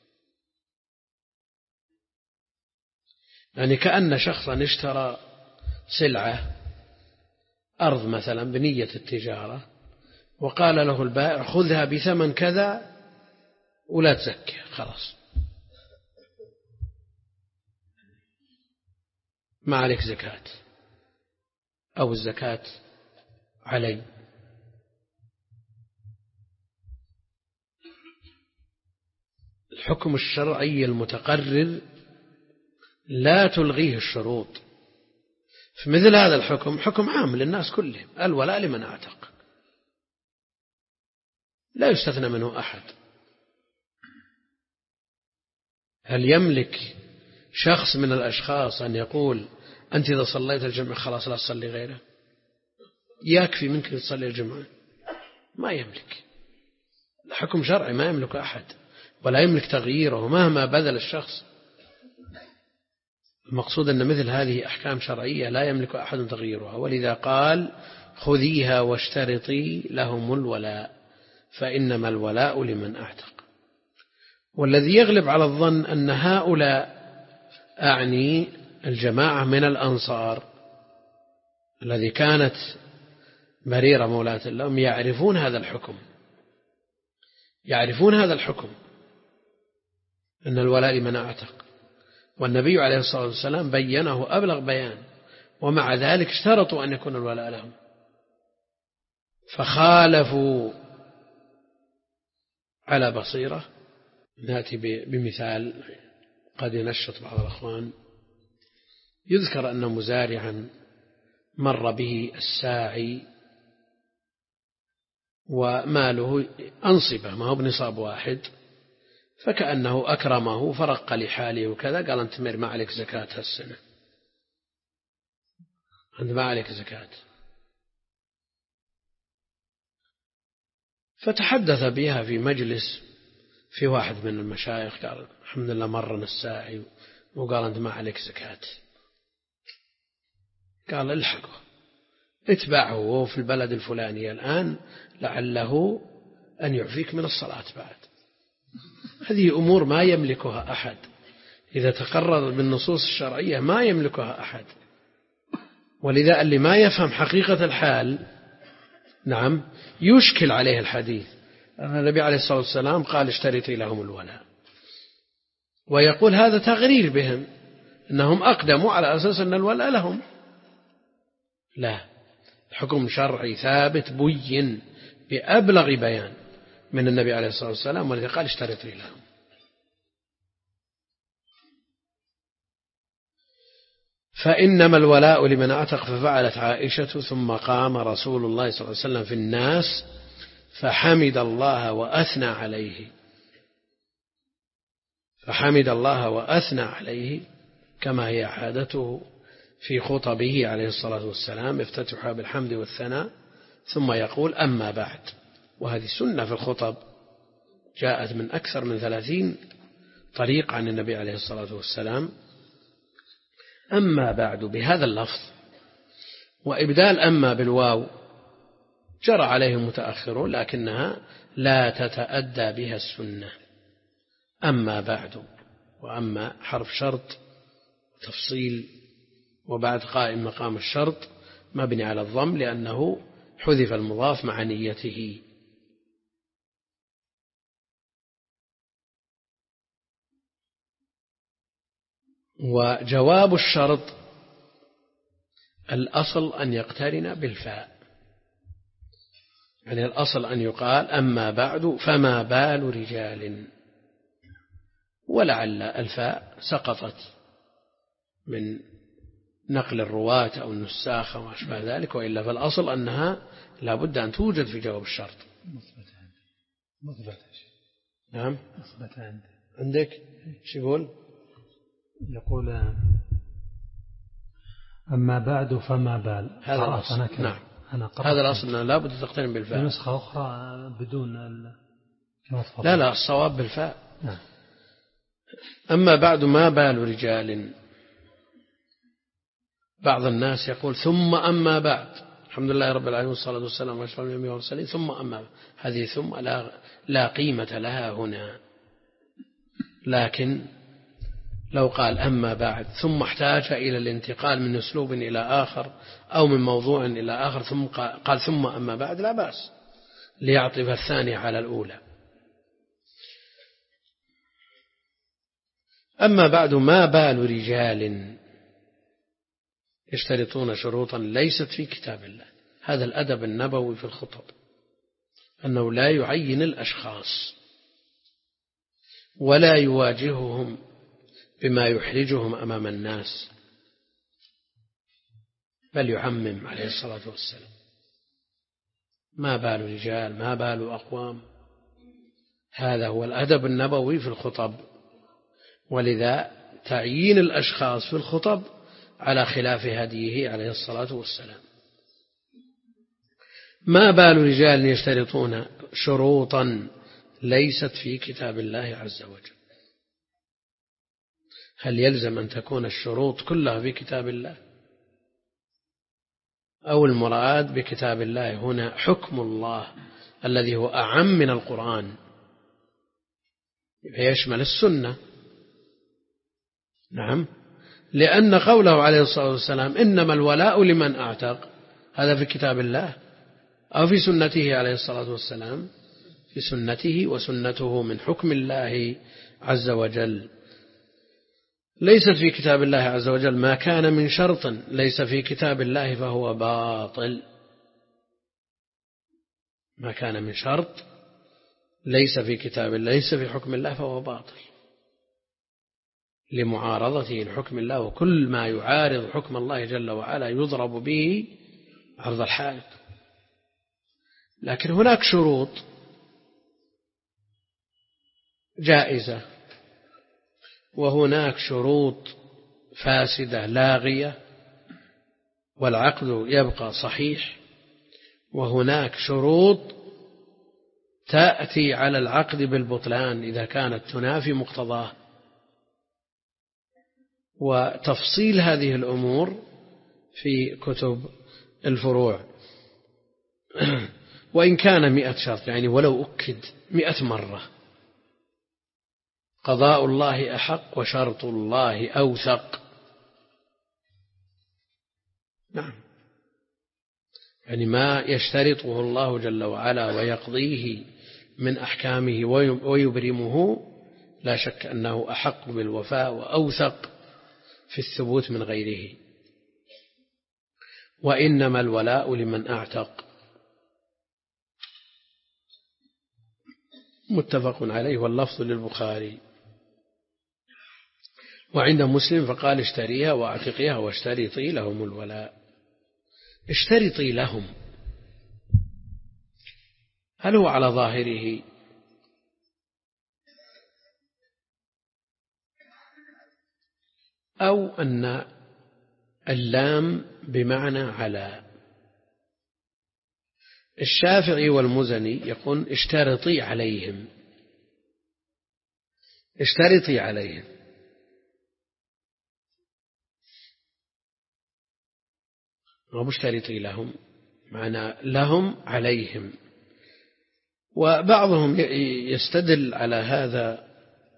يعني كأن شخصا اشترى سلعة أرض مثلا بنية التجارة وقال له البائع خذها بثمن كذا ولا تزكي، خلاص ما عليك زكاة أو الزكاة علي. الحكم الشرعي المتقرر لا تلغيه الشروط. في مثل هذا الحكم حكم عام للناس كلهم، الولاء لمن أعتق، لا يستثنى منه أحد. هل يملك شخص من الأشخاص أن يقول أنت إذا صليت الجمعة خلاص لا تصلي غيره، يكفي منك تصلي الجمعة؟ ما يملك. الحكم شرعي ما يملك أحد ولا يملك تغييره مهما بذل الشخص. المقصود أن مثل هذه أحكام شرعية لا يملك أحد تغييرها، ولذا قال خذيها واشترطي لهم الولاء فإنما الولاء لمن أعتق. والذي يغلب على الظن أن هؤلاء أعني الجماعة من الأنصار الذي كانت بريرة مولاة لهم يعرفون هذا الحكم، يعرفون هذا الحكم أن الولاء لمن أعتق، والنبي عليه الصلاة والسلام بينه أبلغ بيان، ومع ذلك اشترطوا أن يكون الولاء لهم فخالفوا على بصيرة. نأتي بمثال قد ينشط بعض الأخوان. يذكر أن مزارعا مر به الساعي وماله أنصبة، ما هو بنصاب واحد، فكأنه أكرمه فرق لحاله وكذا، قال أنت ما عليك زكاة هالسنة، أنت ما عليك زكاة. فتحدث بها في مجلس في واحد من المشايخ، قال الحمد لله مرنا الساعي وقال أنت ما عليك زكاة. قال الحقه اتبعه في البلد الفلاني الآن لعله أن يعفيك من الصلاة بعد. هذه أمور ما يملكها أحد، إذا تقرر بالنصوص الشرعية ما يملكها أحد. ولذا اللي ما يفهم حقيقة الحال نعم يشكل عليه الحديث. النبي عليه الصلاة والسلام قال اشترطي لهم الولاء، ويقول هذا تغرير بهم أنهم أقدموا على أساس أن الولاء لهم. لا، حكم شرعي ثابت بين بأبلغ بيان من النبي عليه الصلاة والسلام، والذي قال اشترطي لهم. فإنما الولاء لمن أعتق، ففعلت عائشة ثم قام رسول الله صلى الله عليه وسلم في الناس فحمد الله وأثنى عليه فحمد الله وأثنى عليه كما هي عادته في خطبه عليه الصلاة والسلام، يفتتحها بالحمد والثناء ثم يقول أما بعد. وهذه سنة في الخطب جاءت من أكثر من ثلاثين طريق عن النبي عليه الصلاة والسلام. أما بعد بهذا اللفظ، وإبدال أما بالواو جرى عليه متأخرون، لكنها لا تتأدى بها السنة. أما بعد، وأما حرف شرط تفصيل، وبعد قائم مقام الشرط مبني على الضم لأنه حذف المضاف مع نيته. وجواب الشرط الأصل أن يقترن بالفاء، يعني الأصل أن يقال أما بعد فما بال رجال، ولعل الفاء سقطت من نقل الرواة أو النساخ وما أشبه ذلك، وإلا فالأصل أنها لا بد أن توجد في جواب الشرط. مثبت. نعم مثبت عندي. عندك شو يقول؟ يقول أما بعد فما بال. هذا الأصل. نعم أنا هذا الأصل أنه لا بد تقترن بالفاء. في نسخة أخرى بدون ال... لا لا الصواب بالفاء. نعم. أما بعد ما بال رجال. بعض الناس يقول ثم أما بعد، الحمد لله رب العالمين والصلاة والسلام على أشرف الأنبياء والمرسلين ثم أما بعد. هذه ثم لا, لا قيمة لها هنا. لكن لو قال أما بعد ثم احتاج إلى الانتقال من أسلوب إلى آخر أو من موضوع إلى آخر ثم قال ثم أما بعد لا بأس، ليعطف الثانية على الأولى. أما بعد ما بال رجال يشترطون شروطا ليست في كتاب الله. هذا الأدب النبوي في الخطب، أنه لا يعين الأشخاص ولا يواجههم بما يحرجهم أمام الناس، بل يعمم عليه الصلاة والسلام. ما بال رجال، ما بال أقوام. هذا هو الأدب النبوي في الخطب، ولذا تعيين الأشخاص في الخطب على خلاف هديه عليه الصلاة والسلام. ما بال رجال يشترطون شروطا ليست في كتاب الله عز وجل. هل يلزم أن تكون الشروط كلها في كتاب الله، أو المراد بكتاب الله هنا حكم الله الذي هو أعم من القرآن، يشمل السنة؟ نعم، لأن قوله عليه الصلاة والسلام إنما الولاء لمن أعتق، هذا في كتاب الله أو في سنته عليه الصلاة والسلام؟ في سنته، وسنته من حكم الله عز وجل. ليست في كتاب الله عز وجل. ما كان من شرط ليس في كتاب الله فهو باطل. ما كان من شرط ليس في كتاب الله ليس في حكم الله فهو باطل لمعارضته لحكم الله، وكل ما يعارض حكم الله جل وعلا يضرب به عرض الحائط. لكن هناك شروط جائزة وهناك شروط فاسدة لاغية والعقد يبقى صحيح، وهناك شروط تأتي على العقد بالبطلان إذا كانت تنافي مقتضاه. وتفصيل هذه الأمور في كتب الفروع. وإن كان مئة شرط، يعني ولو أكد مئة مرة، قضاء الله أحق وشرط الله أوثق. نعم، يعني ما يشترطه الله جل وعلا ويقضيه من أحكامه ويبرمه لا شك أنه أحق بالوفاء وأوثق في الثبوت من غيره. وإنما الولاء لمن أعتق. متفق عليه واللفظ للبخاري. وعند مسلم فقال اشتريها واعتقيها واشترطي لهم الولاء. اشترطي لهم، هل هو على ظاهره أو أن اللام بمعنى على؟ الشافعي والمزني يقول اشترطي عليهم، اشترطي عليهم. ما اشترطي لهم معنى لهم عليهم. وبعضهم يستدل على هذا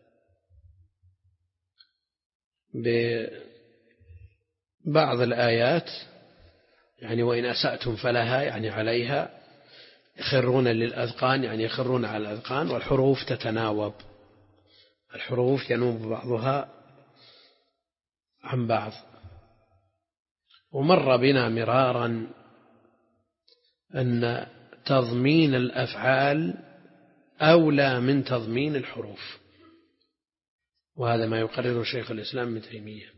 ببعض الآيات، يعني وإن أسأتم فلها يعني عليها، يخرون للأذقان يعني يخرون على الأذقان، والحروف تتناوب، الحروف ينوب بعضها عن بعض. ومر بنا مرارا أن تضمين الأفعال أولى من تضمين الحروف، وهذا ما يقرره شيخ الإسلام ابن تيمية.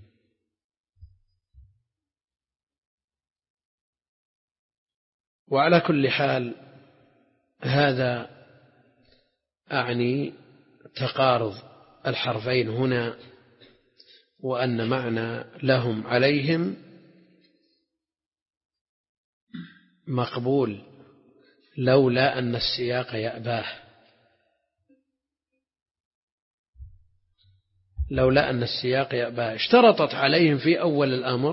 وعلى كل حال هذا أعني تقارض الحرفين هنا، وأن معنى لهم عليهم مقبول لولا أن السياق يأباه، لولا أن السياق يأباه. اشترطت عليهم في أول الأمر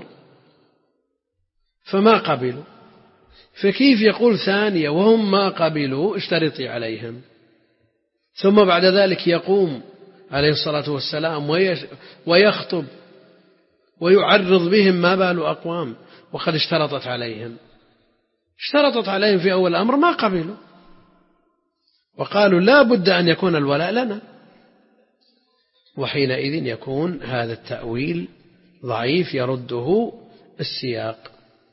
فما قبلوا، فكيف يقول ثانية وهم ما قبلوا اشترطي عليهم، ثم بعد ذلك يقوم عليه الصلاة والسلام ويخطب ويعرض بهم ما بال أقوام وقد اشترطت عليهم. اشترطت عليهم في أول الأمر ما قبلوا، وقالوا لا بد أن يكون الولاء لنا، وحينئذ يكون هذا التأويل ضعيف يرده السياق.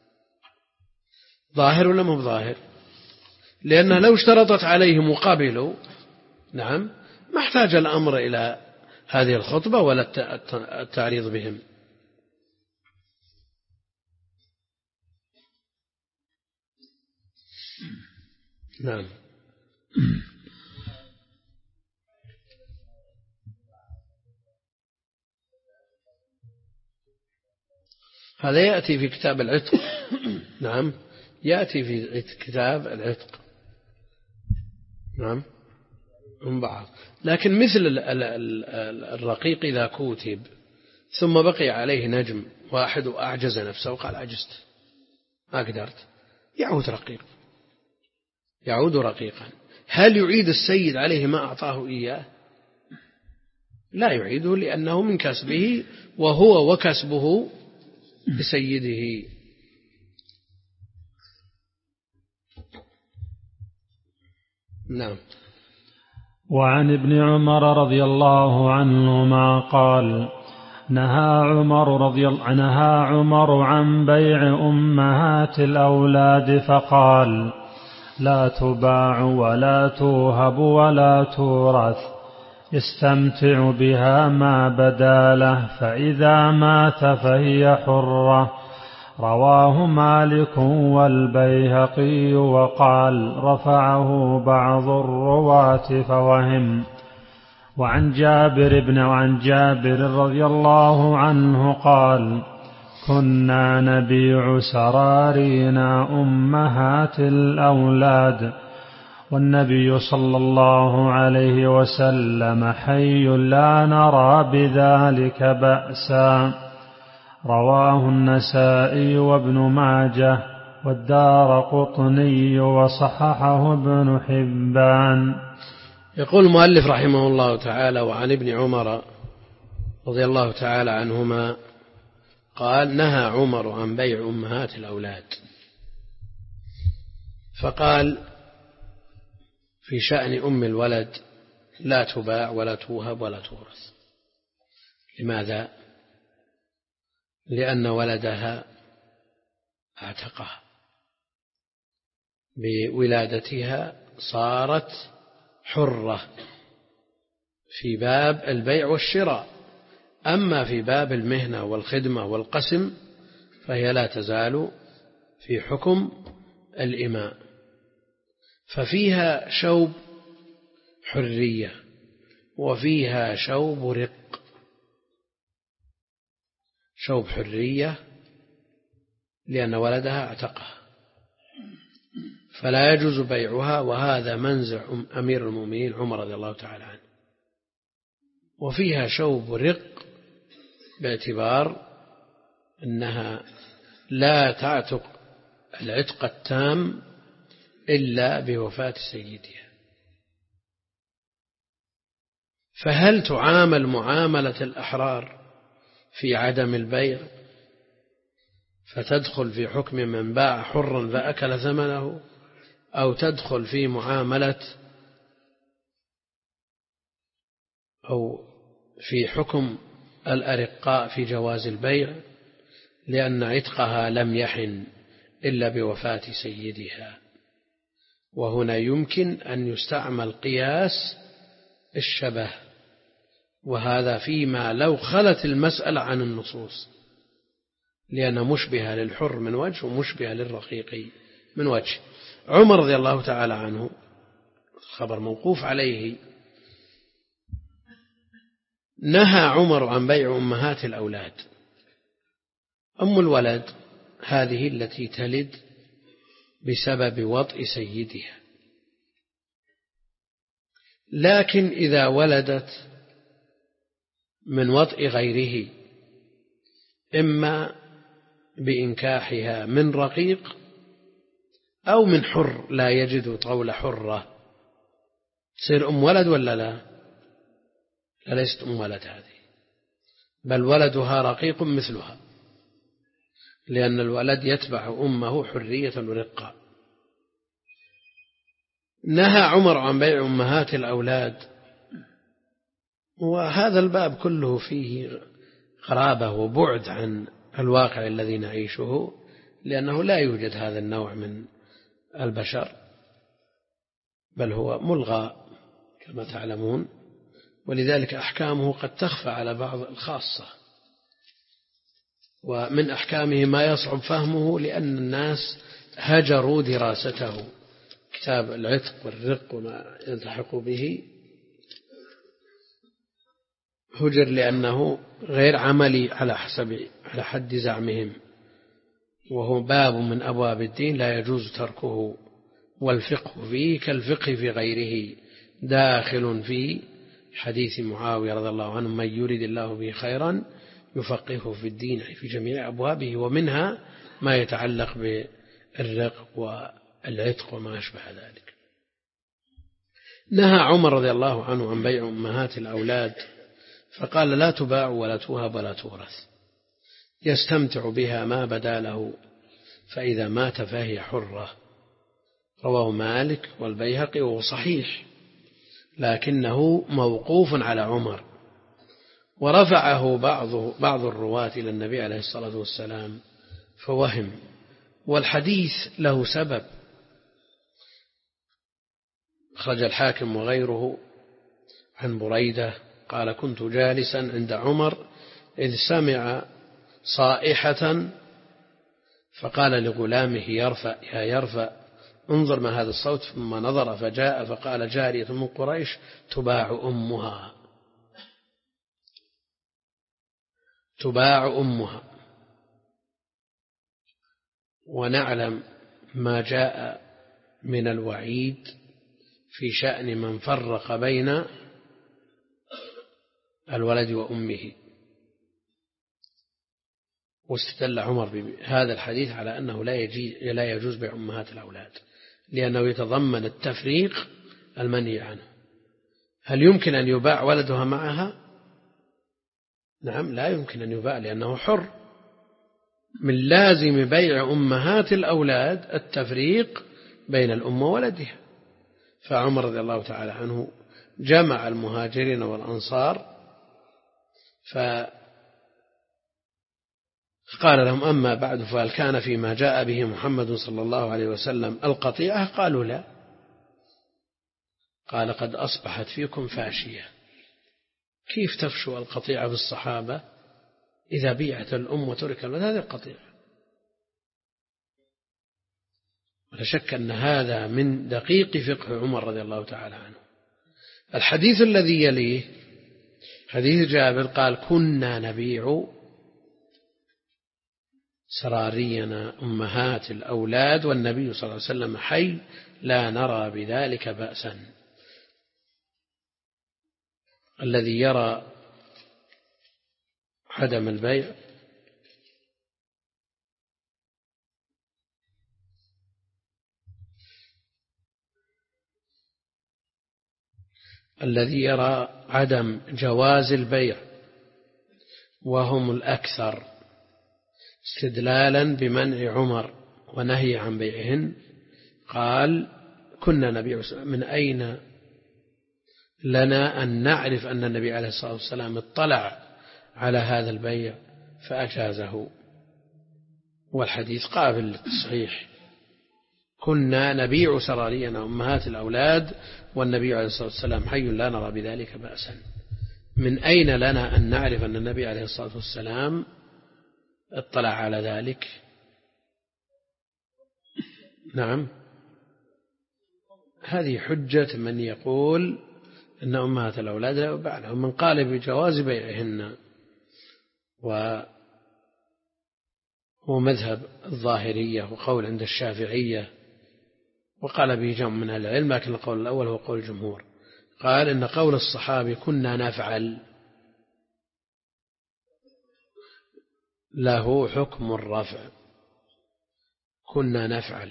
ظاهر ولا مو ظاهر؟ لأنه لو اشترطت عليهم وقبلوا نعم ما احتاج الأمر إلى هذه الخطبة ولا التعريض بهم. نعم. هذا يأتي في كتاب العتق. نعم يأتي في كتاب العتق. نعم من بعض. لكن مثل الرقيق إذا كتب ثم بقي عليه نجم واحد وأعجز نفسه وقال عجزت ما قدرت، يعود رقيق، يعود رقيقا. هل يعيد السيد عليه ما أعطاه إياه؟ لا يعيده، لأنه من كسبه وهو وكسبه لسيده. نعم. وعن ابن عمر رضي الله عنهما قال نهى عمر رضي الله نهى عمر عن بيع أمهات الأولاد فقال لا تباع ولا توهب ولا تورث يستمتع بها ما بدا له فإذا مات فهي حرة. رواه مالك والبيهقي وقال رفعه بعض الرواة فوهم. وعن جابر بن وعن جابر رضي الله عنه قال كنا نبيع سرارينا أمهات الأولاد والنبي صلى الله عليه وسلم حي لا نرى بذلك بأسا. رواه النسائي وابن ماجه والدارقطني وصححه ابن حبان. يقول المؤلف رحمه الله تعالى وعن ابن عمر رضي الله تعالى عنهما قال نهى عمر عن بيع أمهات الأولاد، فقال في شأن أم الولد لا تباع ولا توهب ولا تورث. لماذا؟ لأن ولدها اعتقها بولادتها، صارت حرة في باب البيع والشراء، أما في باب المهنة والخدمة والقسم فهي لا تزال في حكم الإماء، ففيها شوب حرية وفيها شوب رق. شوب حرية لأن ولدها اعتقها فلا يجوز بيعها، وهذا منزع أمير المؤمنين عمر رضي الله تعالى عنه. وفيها شوب رق باعتبار أنها لا تعتق العتق التام إلا بوفاة سيدها. فهل تعامل معاملة الأحرار في عدم البيع فتدخل في حكم من باع حرا فأكل ثمنه، أو تدخل في معاملة أو في حكم الأرقاء في جواز البيع لأن عتقها لم يحن إلا بوفاة سيدها؟ وهنا يمكن أن يستعمل قياس الشبه، وهذا فيما لو خلت المسألة عن النصوص، لأن مشبهة للحر من وجه ومشبهة للرقيق من وجه. عمر رضي الله تعالى عنه خبر موقوف عليه نهى عمر عن بيع أمهات الأولاد. أم الولد هذه التي تلد بسبب وطئ سيدها، لكن إذا ولدت من وطئ غيره إما بإنكاحها من رقيق أو من حر لا يجد طول حرة، تصير أم ولد ولا لا؟ لا، ليست أم ولد هذه، بل ولدها رقيق مثلها، لأن الولد يتبع أمه حرية ورقة. نهى عمر عن بيع أمهات الأولاد، وهذا الباب كله فيه غرابة وبعد عن الواقع الذي نعيشه، لأنه لا يوجد هذا النوع من البشر، بل هو ملغى كما تعلمون، ولذلك أحكامه قد تخفى على بعض الخاصة. ومن أحكامه ما يصعب فهمه لأن الناس هجروا دراسته، كتاب العتق والرق وما يلتحق به هجر لأنه غير عملي على حسب على حد زعمهم، وهو باب من أبواب الدين لا يجوز تركه، والفقه فيه كالفقه في غيره داخل في حديث معاوية رضي الله عنه من يريد الله به خيرا يفقهه في الدين في جميع أبوابه، ومنها ما يتعلق بالرق والعتق وما أشبه ذلك. نهى عمر رضي الله عنه عن بيع أمهات الأولاد، فقال لا تباع ولا توهب ولا تورث، يستمتع بها ما بدا له فإذا مات فهي حرة. رواه مالك والبيهقي وهو صحيح، لكنه موقوف على عمر، ورفعه بعض بعض الرواة إلى النبي عليه الصلاة والسلام فوهم. والحديث له سبب، أخرج الحاكم وغيره عن بريدة قال كنت جالسا عند عمر إذ سمع صائحة فقال لغلامه يرفع يا يرفع انظر ما هذا الصوت، ثم نظر فجاء فقال جارية من قريش تباع أمها تباع أمها. ونعلم ما جاء من الوعيد في شأن من فرق بين الولد وأمه. واستدل عمر بهذا الحديث على أنه لا يجوز بيع أمهات الأولاد لأنه يتضمن التفريق المنهي عنه. هل يمكن أن يباع ولدها معها؟ نعم لا يمكن أن يباع لأنه حر. من لازم بيع أمهات الأولاد التفريق بين الأم وولدها. فعمر رضي الله تعالى عنه جمع المهاجرين والأنصار فقال لهم أما بعد فهل كان فيما جاء به محمد صلى الله عليه وسلم القطيعة؟ قالوا لا. قال قد أصبحت فيكم فاشية. كيف تفشو القطيعة بالصحابة إذا بيعت الأم وترك الولد؟ هذه القطيعة. ولا شك أن هذا من دقيق فقه عمر رضي الله تعالى عنه. الحديث الذي يليه حديث جابر قال كنا نبيع سرارينا أمهات الأولاد والنبي صلى الله عليه وسلم حي لا نرى بذلك بأسا. الذي يرى عدم البيع الذي يرى عدم جواز البيع وهم الأكثر استدلالا بمنع عمر ونهي عن بيعهن قال كنا نبيع. من أين لنا أن نعرف أن النبي عليه الصلاة والسلام اطلع على هذا البيع فأجازه؟ والحديث قابل للتصحيح. كنا نبيع سرارينا أمهات الأولاد والنبي عليه الصلاة والسلام حي لا نرى بذلك بأسا. من أين لنا أن نعرف أن النبي عليه الصلاة والسلام اطلع على ذلك؟ نعم هذه حجة من يقول أن أمهات الأولاد لا يباعن، ومن قال بجواز بيعهن وهو مذهب الظاهرية وقول عند الشافعية وقال به جمع من أهل العلم، لكن القول الأول هو قول الجمهور. قال إن قول الصحابي كنا نفعل له حكم الرفع. كنا نفعل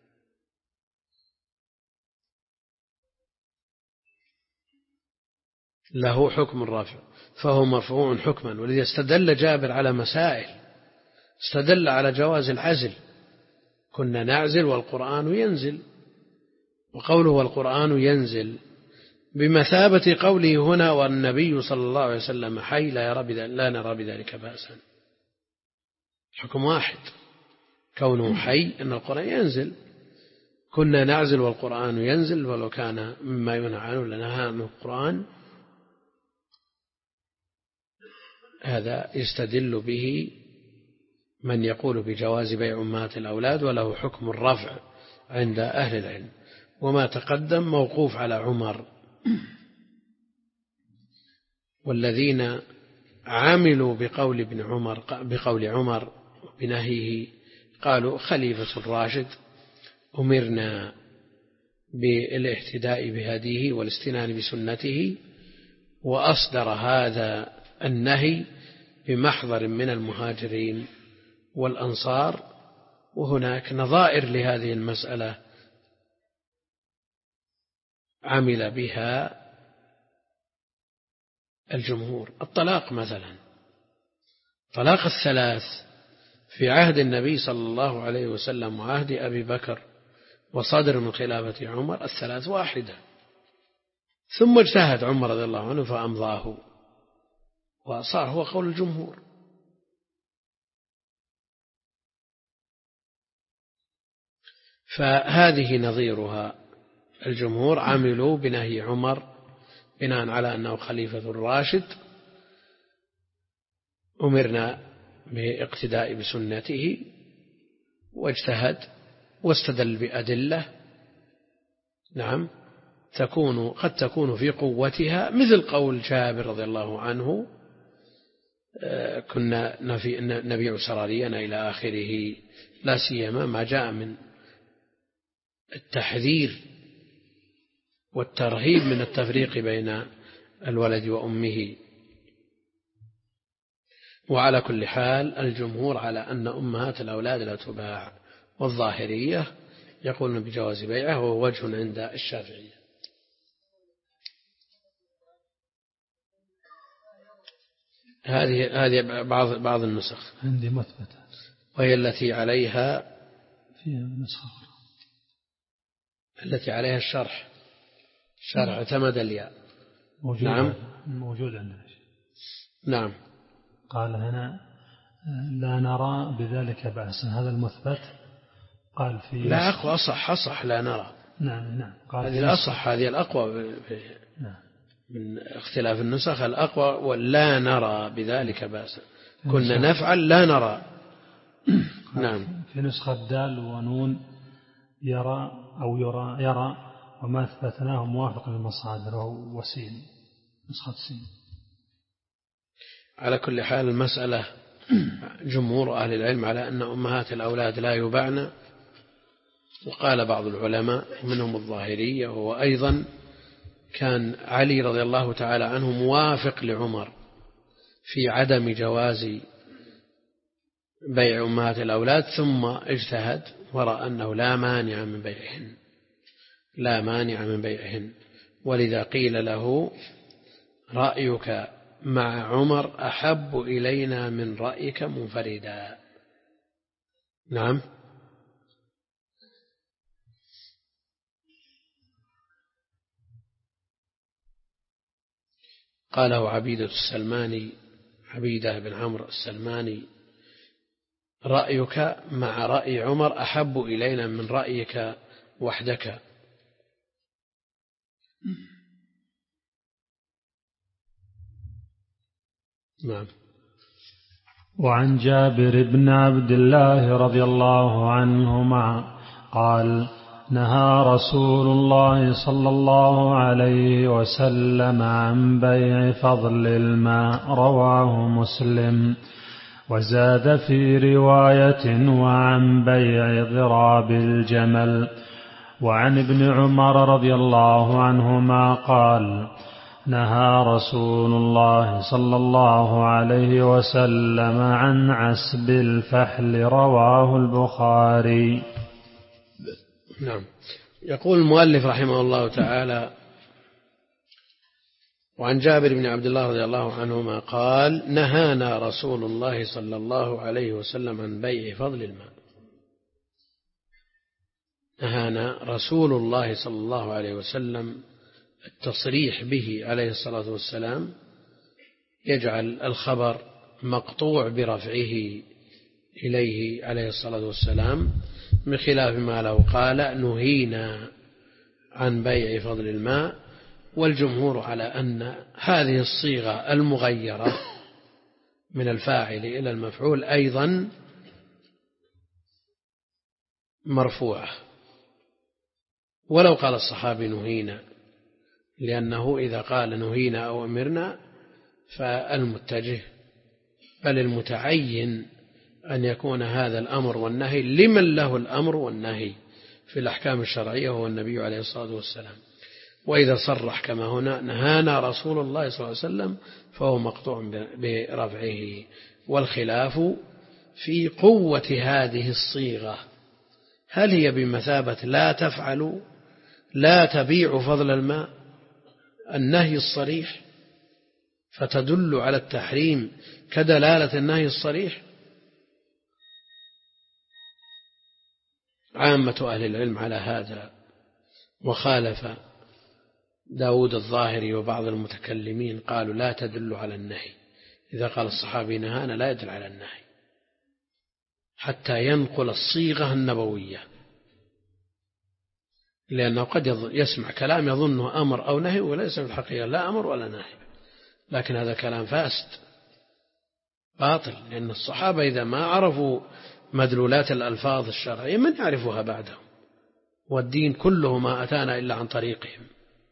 له حكم الرفع فهو مرفوع حكما. ولذا استدل جابر على مسائل، استدل على جواز العزل، كنا نعزل والقرآن ينزل، وقوله والقرآن ينزل بمثابة قوله هنا والنبي صلى الله عليه وسلم حي لا نرى بذلك بأسا. حكم واحد كونه حي أن القرآن ينزل. كنا نعزل والقرآن ينزل، ولو كان مما ينهى عنه لنهى عنه القرآن. هذا يستدل به من يقول بجواز بيع أمهات الأولاد وله حكم الرفع عند أهل العلم. وما تقدم موقوف على عمر. والذين عملوا بقول ابن عمر بقول عمر بنهيه قالوا خليفة الراشد أمرنا بالاهتداء بهديه والاستنان بسنته، وأصدر هذا النهي بمحضر من المهاجرين والأنصار. وهناك نظائر لهذه المسألة عمل بها الجمهور. الطلاق مثلا، طلاق الثلاث في عهد النبي صلى الله عليه وسلم وعهد أبي بكر وصدر من خلافة عمر الثلاث واحدة، ثم اجتهد عمر رضي الله عنه فأمضاه وصار هو قول الجمهور. فهذه نظيرها الجمهور عملوا بنهي عمر بناء على أنه خليفة راشد، أمرنا باقتداء بسنته، واجتهد واستدل بأدلة نعم تكون قد تكون في قوتها، مثل قول جابر رضي الله عنه كنا نبيع سرارينا إلى آخره، لا سيما ما جاء من التحذير والترهيب من التفريق بين الولد وأمه. وعلى كل حال الجمهور على أن أمهات الأولاد لا تباع، والظاهرية يقولون بجواز بيعه، وهو وجه عند الشافعية. هذه هذه بعض بعض النسخ عندي مثبتة، وهي التي عليها في نسخة التي عليها الشرح شرح اعتمد الياء موجود. نعم موجود عندنا. نعم. قال هنا لا نرى بذلك بأسا، هذا المثبت. قال في لا أقوى أصح أصح لا نرى. نعم نعم. قال هذه الأصح، هذه الأقوى نعم. من اختلاف النسخ الأقوى، ولا نرى بذلك بأسا، كنا نفعل لا نرى. نعم. في نسخة دال ونون يرى أو يرى يرى، وما أثبتناه موافق للمصادر، وهو وسين، نسخة سين. على كل حال المسألة جمهور أهل العلم على أن أمهات الأولاد لا يباعن، وقال بعض العلماء منهم الظاهرية، وهو أيضا كان علي رضي الله تعالى عنه موافق لعمر في عدم جواز بيع أمهات الأولاد، ثم اجتهد ورأى أنه لا مانع من بيعهن لا مانع من بيعهن ولذا قيل له رأيك مع عمر أحب إلينا من رأيك منفردا. نعم. قاله عبيدة السلماني، عبيدة بن عمرو السلماني، رأيك مع رأي عمر أحب إلينا من رأيك وحدك. نعم. وعن جابر بن عبد الله رضي الله عنهما قال نهى رسول الله صلى الله عليه وسلم عن بيع فضل الماء، رواه مسلم. وزاد في رواية وعن بيع ضراب الجمل. وعن ابن عمر رضي الله عنهما قال نهى رسول الله صلى الله عليه وسلم عن عسب الفحل، رواه البخاري. نعم. يقول المؤلف رحمه الله تعالى وعن جابر بن عبد الله رضي الله عنهما قال نهانا رسول الله صلى الله عليه وسلم عن بيع فضل الماء. نهانا رسول الله صلى الله عليه وسلم، التصريح به عليه الصلاة والسلام يجعل الخبر مقطوع برفعه إليه عليه الصلاة والسلام، بخلاف ما لو قال نهينا عن بيع فضل الماء. والجمهور على أن هذه الصيغة المغيرة من الفاعل إلى المفعول أيضا مرفوعة، ولو قال الصحابي نهينا، لأنه إذا قال نهينا أو أمرنا فالمتجه بل المتعين أن يكون هذا الأمر والنهي لمن له الأمر والنهي في الأحكام الشرعية هو النبي عليه الصلاة والسلام. وإذا صرح كما هنا نهانا رسول الله صلى الله عليه وسلم فهو مقطوع برفعه. والخلاف في قوة هذه الصيغة، هل هي بمثابة لا تفعلوا لا تبيعوا فضل الماء، النهي الصريح فتدل على التحريم كدلالة النهي الصريح؟ عامة أهل العلم على هذا، وخالف داود الظاهري وبعض المتكلمين قالوا لا تدل على النهي. إذا قال الصحابي نهانا لا يدل على النهي حتى ينقل الصيغة النبوية، لأنه قد يسمع كلام يظنه أمر أو نهي وليس في الحقيقة لا أمر ولا نهي، لكن هذا كلام فاسد باطل، لأن الصحابة إذا ما عرفوا مدلولات الألفاظ الشرعية من يعرفها بعدهم، والدين كله ما أتانا إلا عن طريقهم.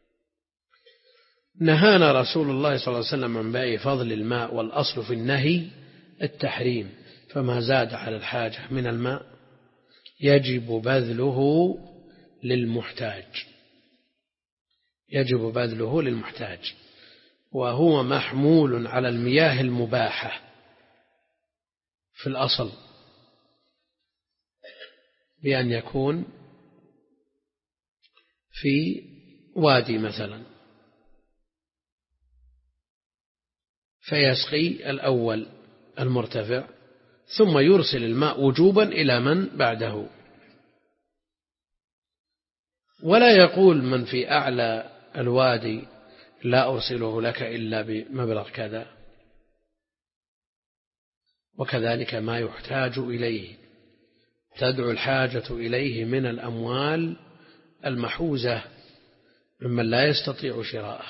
نهانا رسول الله صلى الله عليه وسلم عن بيع فضل الماء، والأصل في النهي التحريم، فما زاد على الحاجة من الماء يجب بذله للمحتاج، يجب بذله للمحتاج، وهو محمول على المياه المباحة في الأصل، بأن يكون في وادي مثلا فيسقي الأول المرتفع ثم يرسل الماء وجوبا إلى من بعده، ولا يقول من في أعلى الوادي لا أرسله لك إلا بمبلغ كذا. وكذلك ما يحتاج إليه تدعو الحاجة إليه من الأموال المحوزة ممن لا يستطيع شراءه.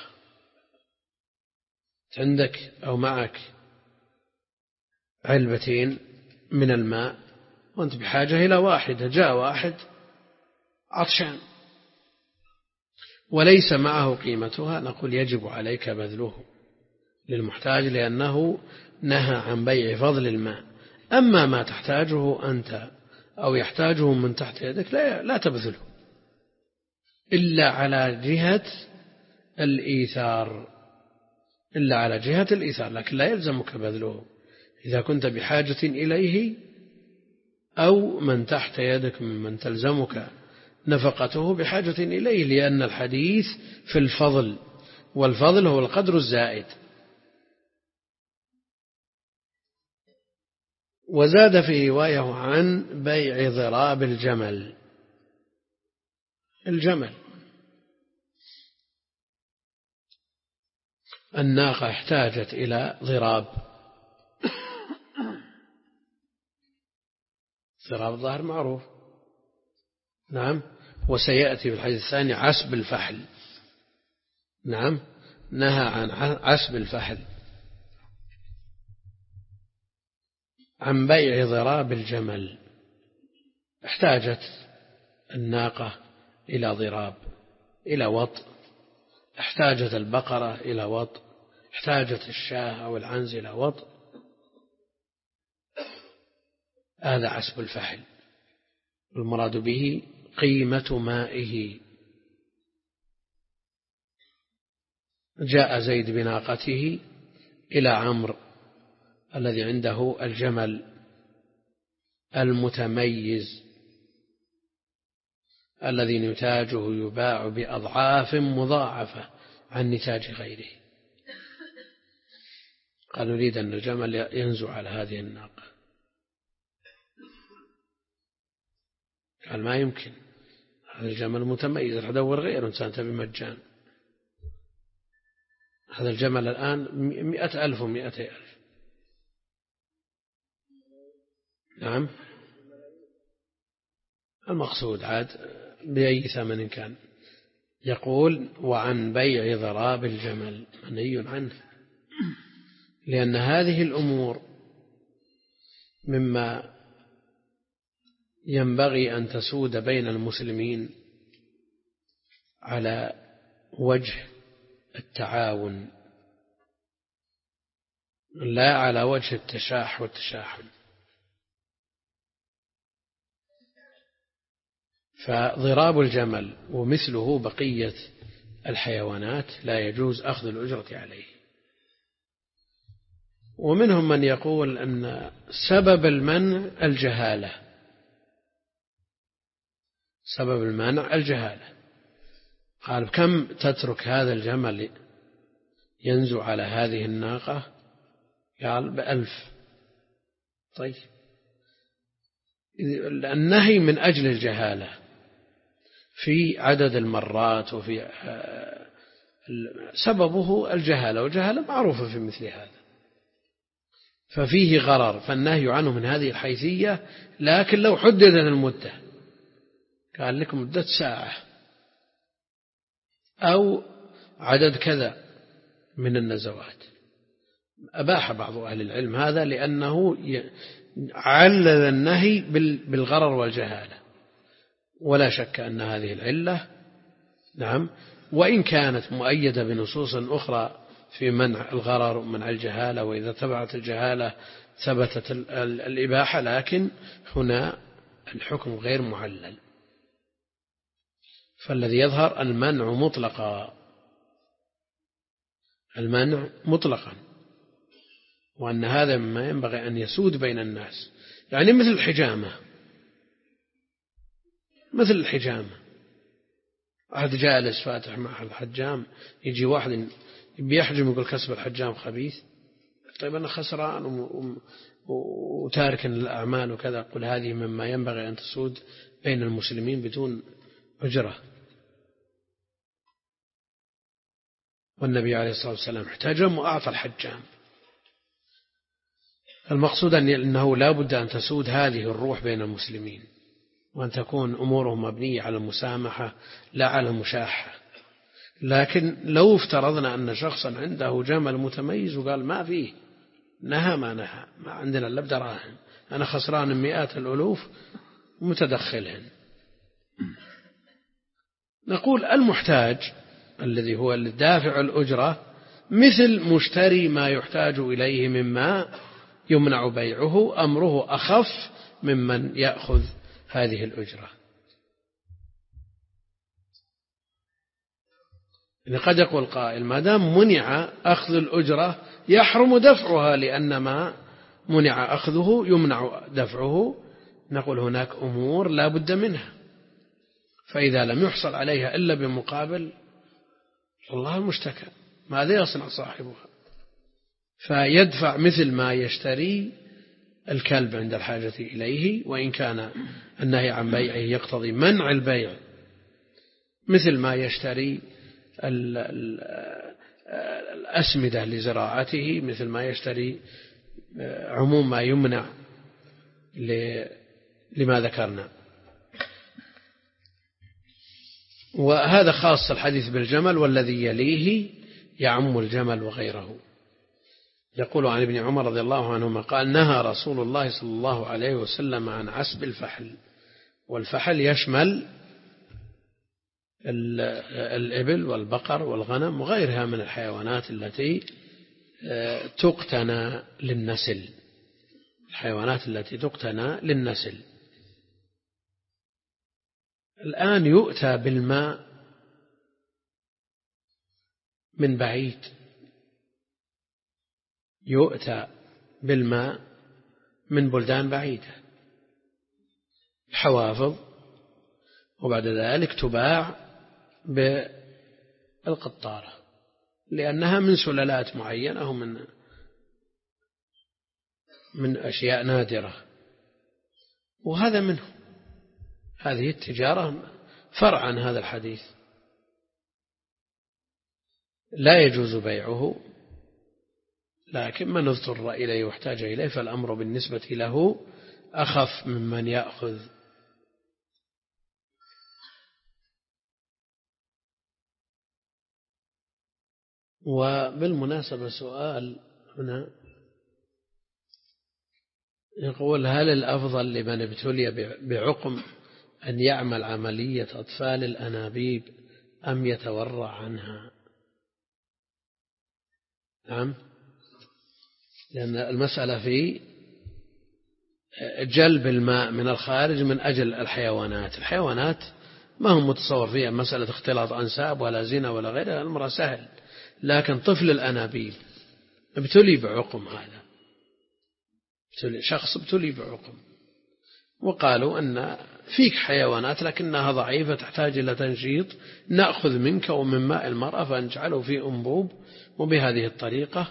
عندك أو معك علبتين من الماء وأنت بحاجة إلى واحدة، جاء واحد عطشان وليس معه قيمتها، نقول يجب عليك بذله للمحتاج، لأنه نهى عن بيع فضل الماء. أما ما تحتاجه أنت أو يحتاجه من تحت يدك لا, لا تبذله إلا على جهة الإيثار، إلا على جهة الإيثار، لكن لا يلزمك بذله إذا كنت بحاجة إليه أو من تحت يدك ممن تلزمك نفقته بحاجة إليه، لأن الحديث في الفضل، والفضل هو القدر الزائد. وزاد في رواية عن بيع ضراب الجمل. الجمل الناقة احتاجت إلى ضراب، ضراب الظهر معروف، نعم، وسيأتي في الحديث الثاني عسب الفحل، نعم، نهى عن عسب الفحل، عن بيع ضراب الجمل. احتاجت الناقة إلى ضراب، إلى وط، احتاجت البقرة إلى وط، احتاجت الشاة أو العنز إلى وط، هذا عسب الفحل، المراد به قيمة مائه. جاء زيد بناقته إلى عمرو الذي عنده الجمل المتميز الذي نتاجه يباع بأضعاف مضاعفة عن نتاج غيره، قال نريد أن الجمل ينزو على هذه الناقة، قال ما يمكن، هذا الجمل متميز، راح أدور غيره إنسان تبي مجان، هذا الجمل الآن مئة ألف ومئتي ألف، نعم، المقصود عاد بأي ثمن كان. يقول وعن بيع ضراب الجمل منهي عنه، لأن هذه الأمور مما ينبغي أن تسود بين المسلمين على وجه التعاون لا على وجه التشاح والتشاحن. فضراب الجمل ومثله بقية الحيوانات لا يجوز أخذ الأجرة عليه. ومنهم من يقول أن سبب المنع الجهالة، سبب المنع الجهالة، قال كم تترك هذا الجمل ينزو على هذه الناقة؟ قال بألف. طيب النهي من أجل الجهالة في عدد المرات وفي سببه الجهالة، والجهالة معروفة في مثل هذا، ففيه غرر، فالنهي عنه من هذه الحيثية. لكن لو حددت المدة قال لكم مدة ساعة أو عدد كذا من النزوات. أباح بعض أهل العلم هذا لأنه علل النهي بالغرر والجهالة، ولا شك أن هذه العلة نعم وإن كانت مؤيدة بنصوص أخرى في منع الغرر ومنع الجهالة، وإذا تبعت الجهالة ثبتت الإباحة، لكن هنا الحكم غير معلل، فالذي يظهر المنع مطلقا، المنع مطلقا، وأن هذا مما ينبغي أن يسود بين الناس. يعني مثل الحجامة، مثل الحجامة واحد جالس فاتح مع الحجام، يجي واحد بيحجم يقول كسب الحجام خبيث، طيب أنا خسران وتارك الأعمال وكذا. قل هذه مما ينبغي أن تسود بين المسلمين بدون أجرة. والنبي عليه الصلاة والسلام احتجم وأعطى الحجام. المقصود أنه لا بد أن تسود هذه الروح بين المسلمين، وأن تكون أمورهم مبنية على المسامحة لا على المشاحة. لكن لو افترضنا أن شخصا عنده جمل متميز وقال ما فيه، نهى ما نهى، ما عندنا إلا بدراهم، أنا خسران مئات الألوف متدخلهن، نقول المحتاج الذي هو الدافع الأجرة مثل مشتري ما يحتاج إليه مما يمنع بيعه، أمره أخف ممن يأخذ هذه الأجرة. يعني قد يقول قائل ما دام منع أخذ الأجرة يحرم دفعها، لأن ما منع أخذه يمنع دفعه. نقول هناك أمور لا بد منها، فإذا لم يحصل عليها إلا بمقابل الله المشتكى، ماذا يصنع صاحبها؟ فيدفع مثل ما يشتري الكلب عند الحاجة إليه، وإن كان النهي عن بيعه يقتضي منع البيع، مثل ما يشتري الأسمدة لزراعته، مثل ما يشتري عموم ما يمنع لما ذكرنا. وهذا خاص الحديث بالجمل، والذي يليه يعم الجمل وغيره. يقول عن ابن عمر رضي الله عنهما قال نهى رسول الله صلى الله عليه وسلم عن عسب الفحل، والفحل يشمل الإبل والبقر والغنم وغيرها من الحيوانات التي تقتنى للنسل، الحيوانات التي تقتنى للنسل. الآن يؤتى بالماء من بعيد، يؤتى بالماء من بلدان بعيدة، الحوافظ، وبعد ذلك تباع بالقطارة لأنها من سلالات معينة ومن من أشياء نادرة، وهذا منه. هذه التجارة فرع عن هذا الحديث، لا يجوز بيعه، لكن من اضطر إليه واحتاج إليه فالأمر بالنسبة له أخف ممن يأخذ. وبالمناسبة سؤال هنا يقول هل الأفضل لمن ابتلي بعقم أن يعمل عملية أطفال الأنابيب أم يتورع عنها؟ نعم، لأن المسألة في جلب الماء من الخارج من أجل الحيوانات. الحيوانات ما هم متصور فيها مسألة اختلاط أنساب ولا زنا ولا غيرها، الأمر سهل، لكن طفل الأنابيب ابتلي بعقم، هذا شخص ابتلي بعقم، وقالوا أن فيك حيوانات لكنها ضعيفة تحتاج إلى تنشيط، نأخذ منك ومن ماء المرأة فنجعله في أنبوب، وبهذه الطريقة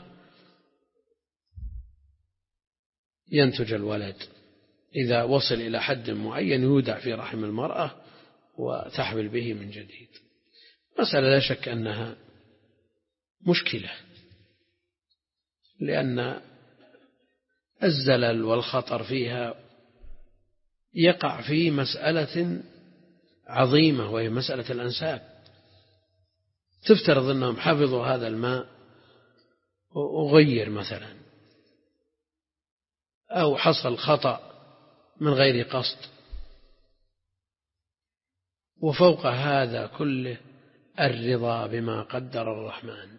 ينتج الولد. إذا وصل إلى حد معين يودع في رحم المرأة وتحمل به من جديد. مسألة لا شك أنها مشكلة، لأن الزلل والخطر فيها يقع في مسألة عظيمة وهي مسألة الأنساب. تفترض أنهم حفظوا هذا الماء وغير مثلا أو حصل خطأ من غير قصد، وفوق هذا كله الرضا بما قدر الرحمن.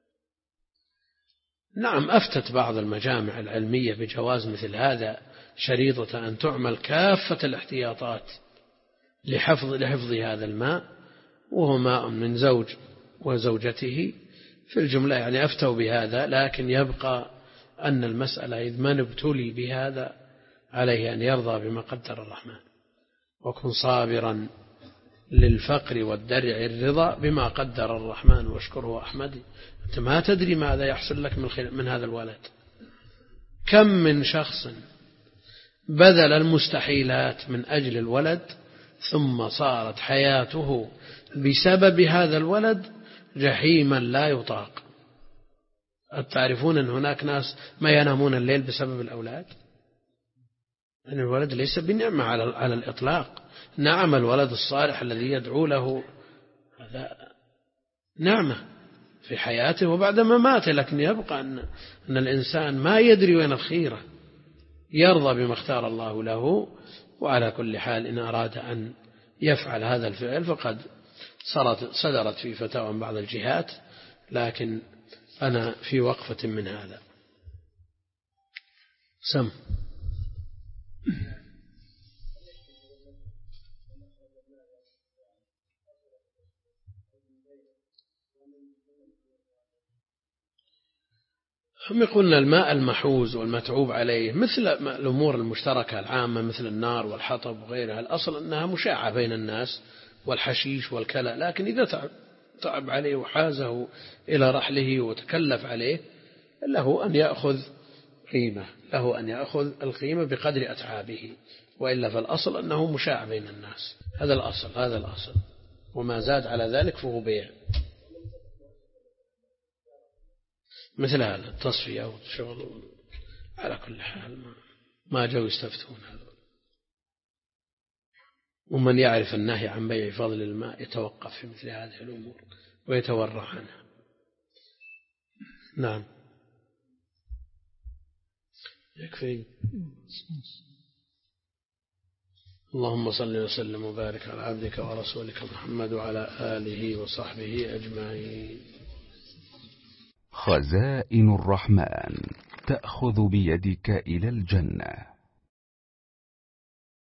نعم، أفتت بعض المجامع العلمية بجواز مثل هذا شريطة أن تعمل كافة الاحتياطات لحفظ, لحفظ هذا الماء، وهو ماء من زوج وزوجته في الجملة، يعني أفتوا بهذا، لكن يبقى أن المسألة إذ من ابتلي بهذا عليه أن يرضى بما قدر الرحمن، وكن صابرا للفقر والدرع الرضا بما قدر الرحمن واشكره أحمدي. أنت ما تدري ماذا يحصل لك من, من هذا الولد. كم من شخص بذل المستحيلات من أجل الولد ثم صارت حياته بسبب هذا الولد جحيما لا يطاق. تعرفون أن هناك ناس ما ينامون الليل بسبب الأولاد، أن الولد ليس بنعمة على الإطلاق. نعم، الولد الصالح الذي يدعو له هذا نعمة في حياته وبعد ما مات، لكن يبقى أن, أن الإنسان ما يدري وين الخيرة، يرضى بما اختار الله له. وعلى كل حال إن أراد أن يفعل هذا الفعل فقد صدرت في فتاوى بعض الجهات، لكن أنا في وقفة من هذا. سم هم يقولون الماء المحوز والمتعوب عليه مثل الأمور المشتركة العامة مثل النار والحطب وغيرها، الأصل أنها مشاعة بين الناس والحشيش والكلى، لكن إذا تعب, تعب عليه وحازه إلى رحله وتكلف عليه له أن يأخذ قيمة، له أن يأخذ القيمة بقدر أتعابه، وإلا فالأصل أنه مشاع بين الناس. هذا الأصل هذا الأصل وما زاد على ذلك فهو بيع. مثل هذا التصفية والشغل على كل حال ما جاءوا يستفتون هذا. ومن يعرف النهي عن بيع فضل الماء يتوقف في مثل هذه الأمور ويتورع عنها. نعم يكفي. اللهم صل وسلم وبارك على عبدك ورسولك محمد وعلى آله وصحبه أجمعين. خزائن الرحمن تأخذ بيدك إلى الجنة.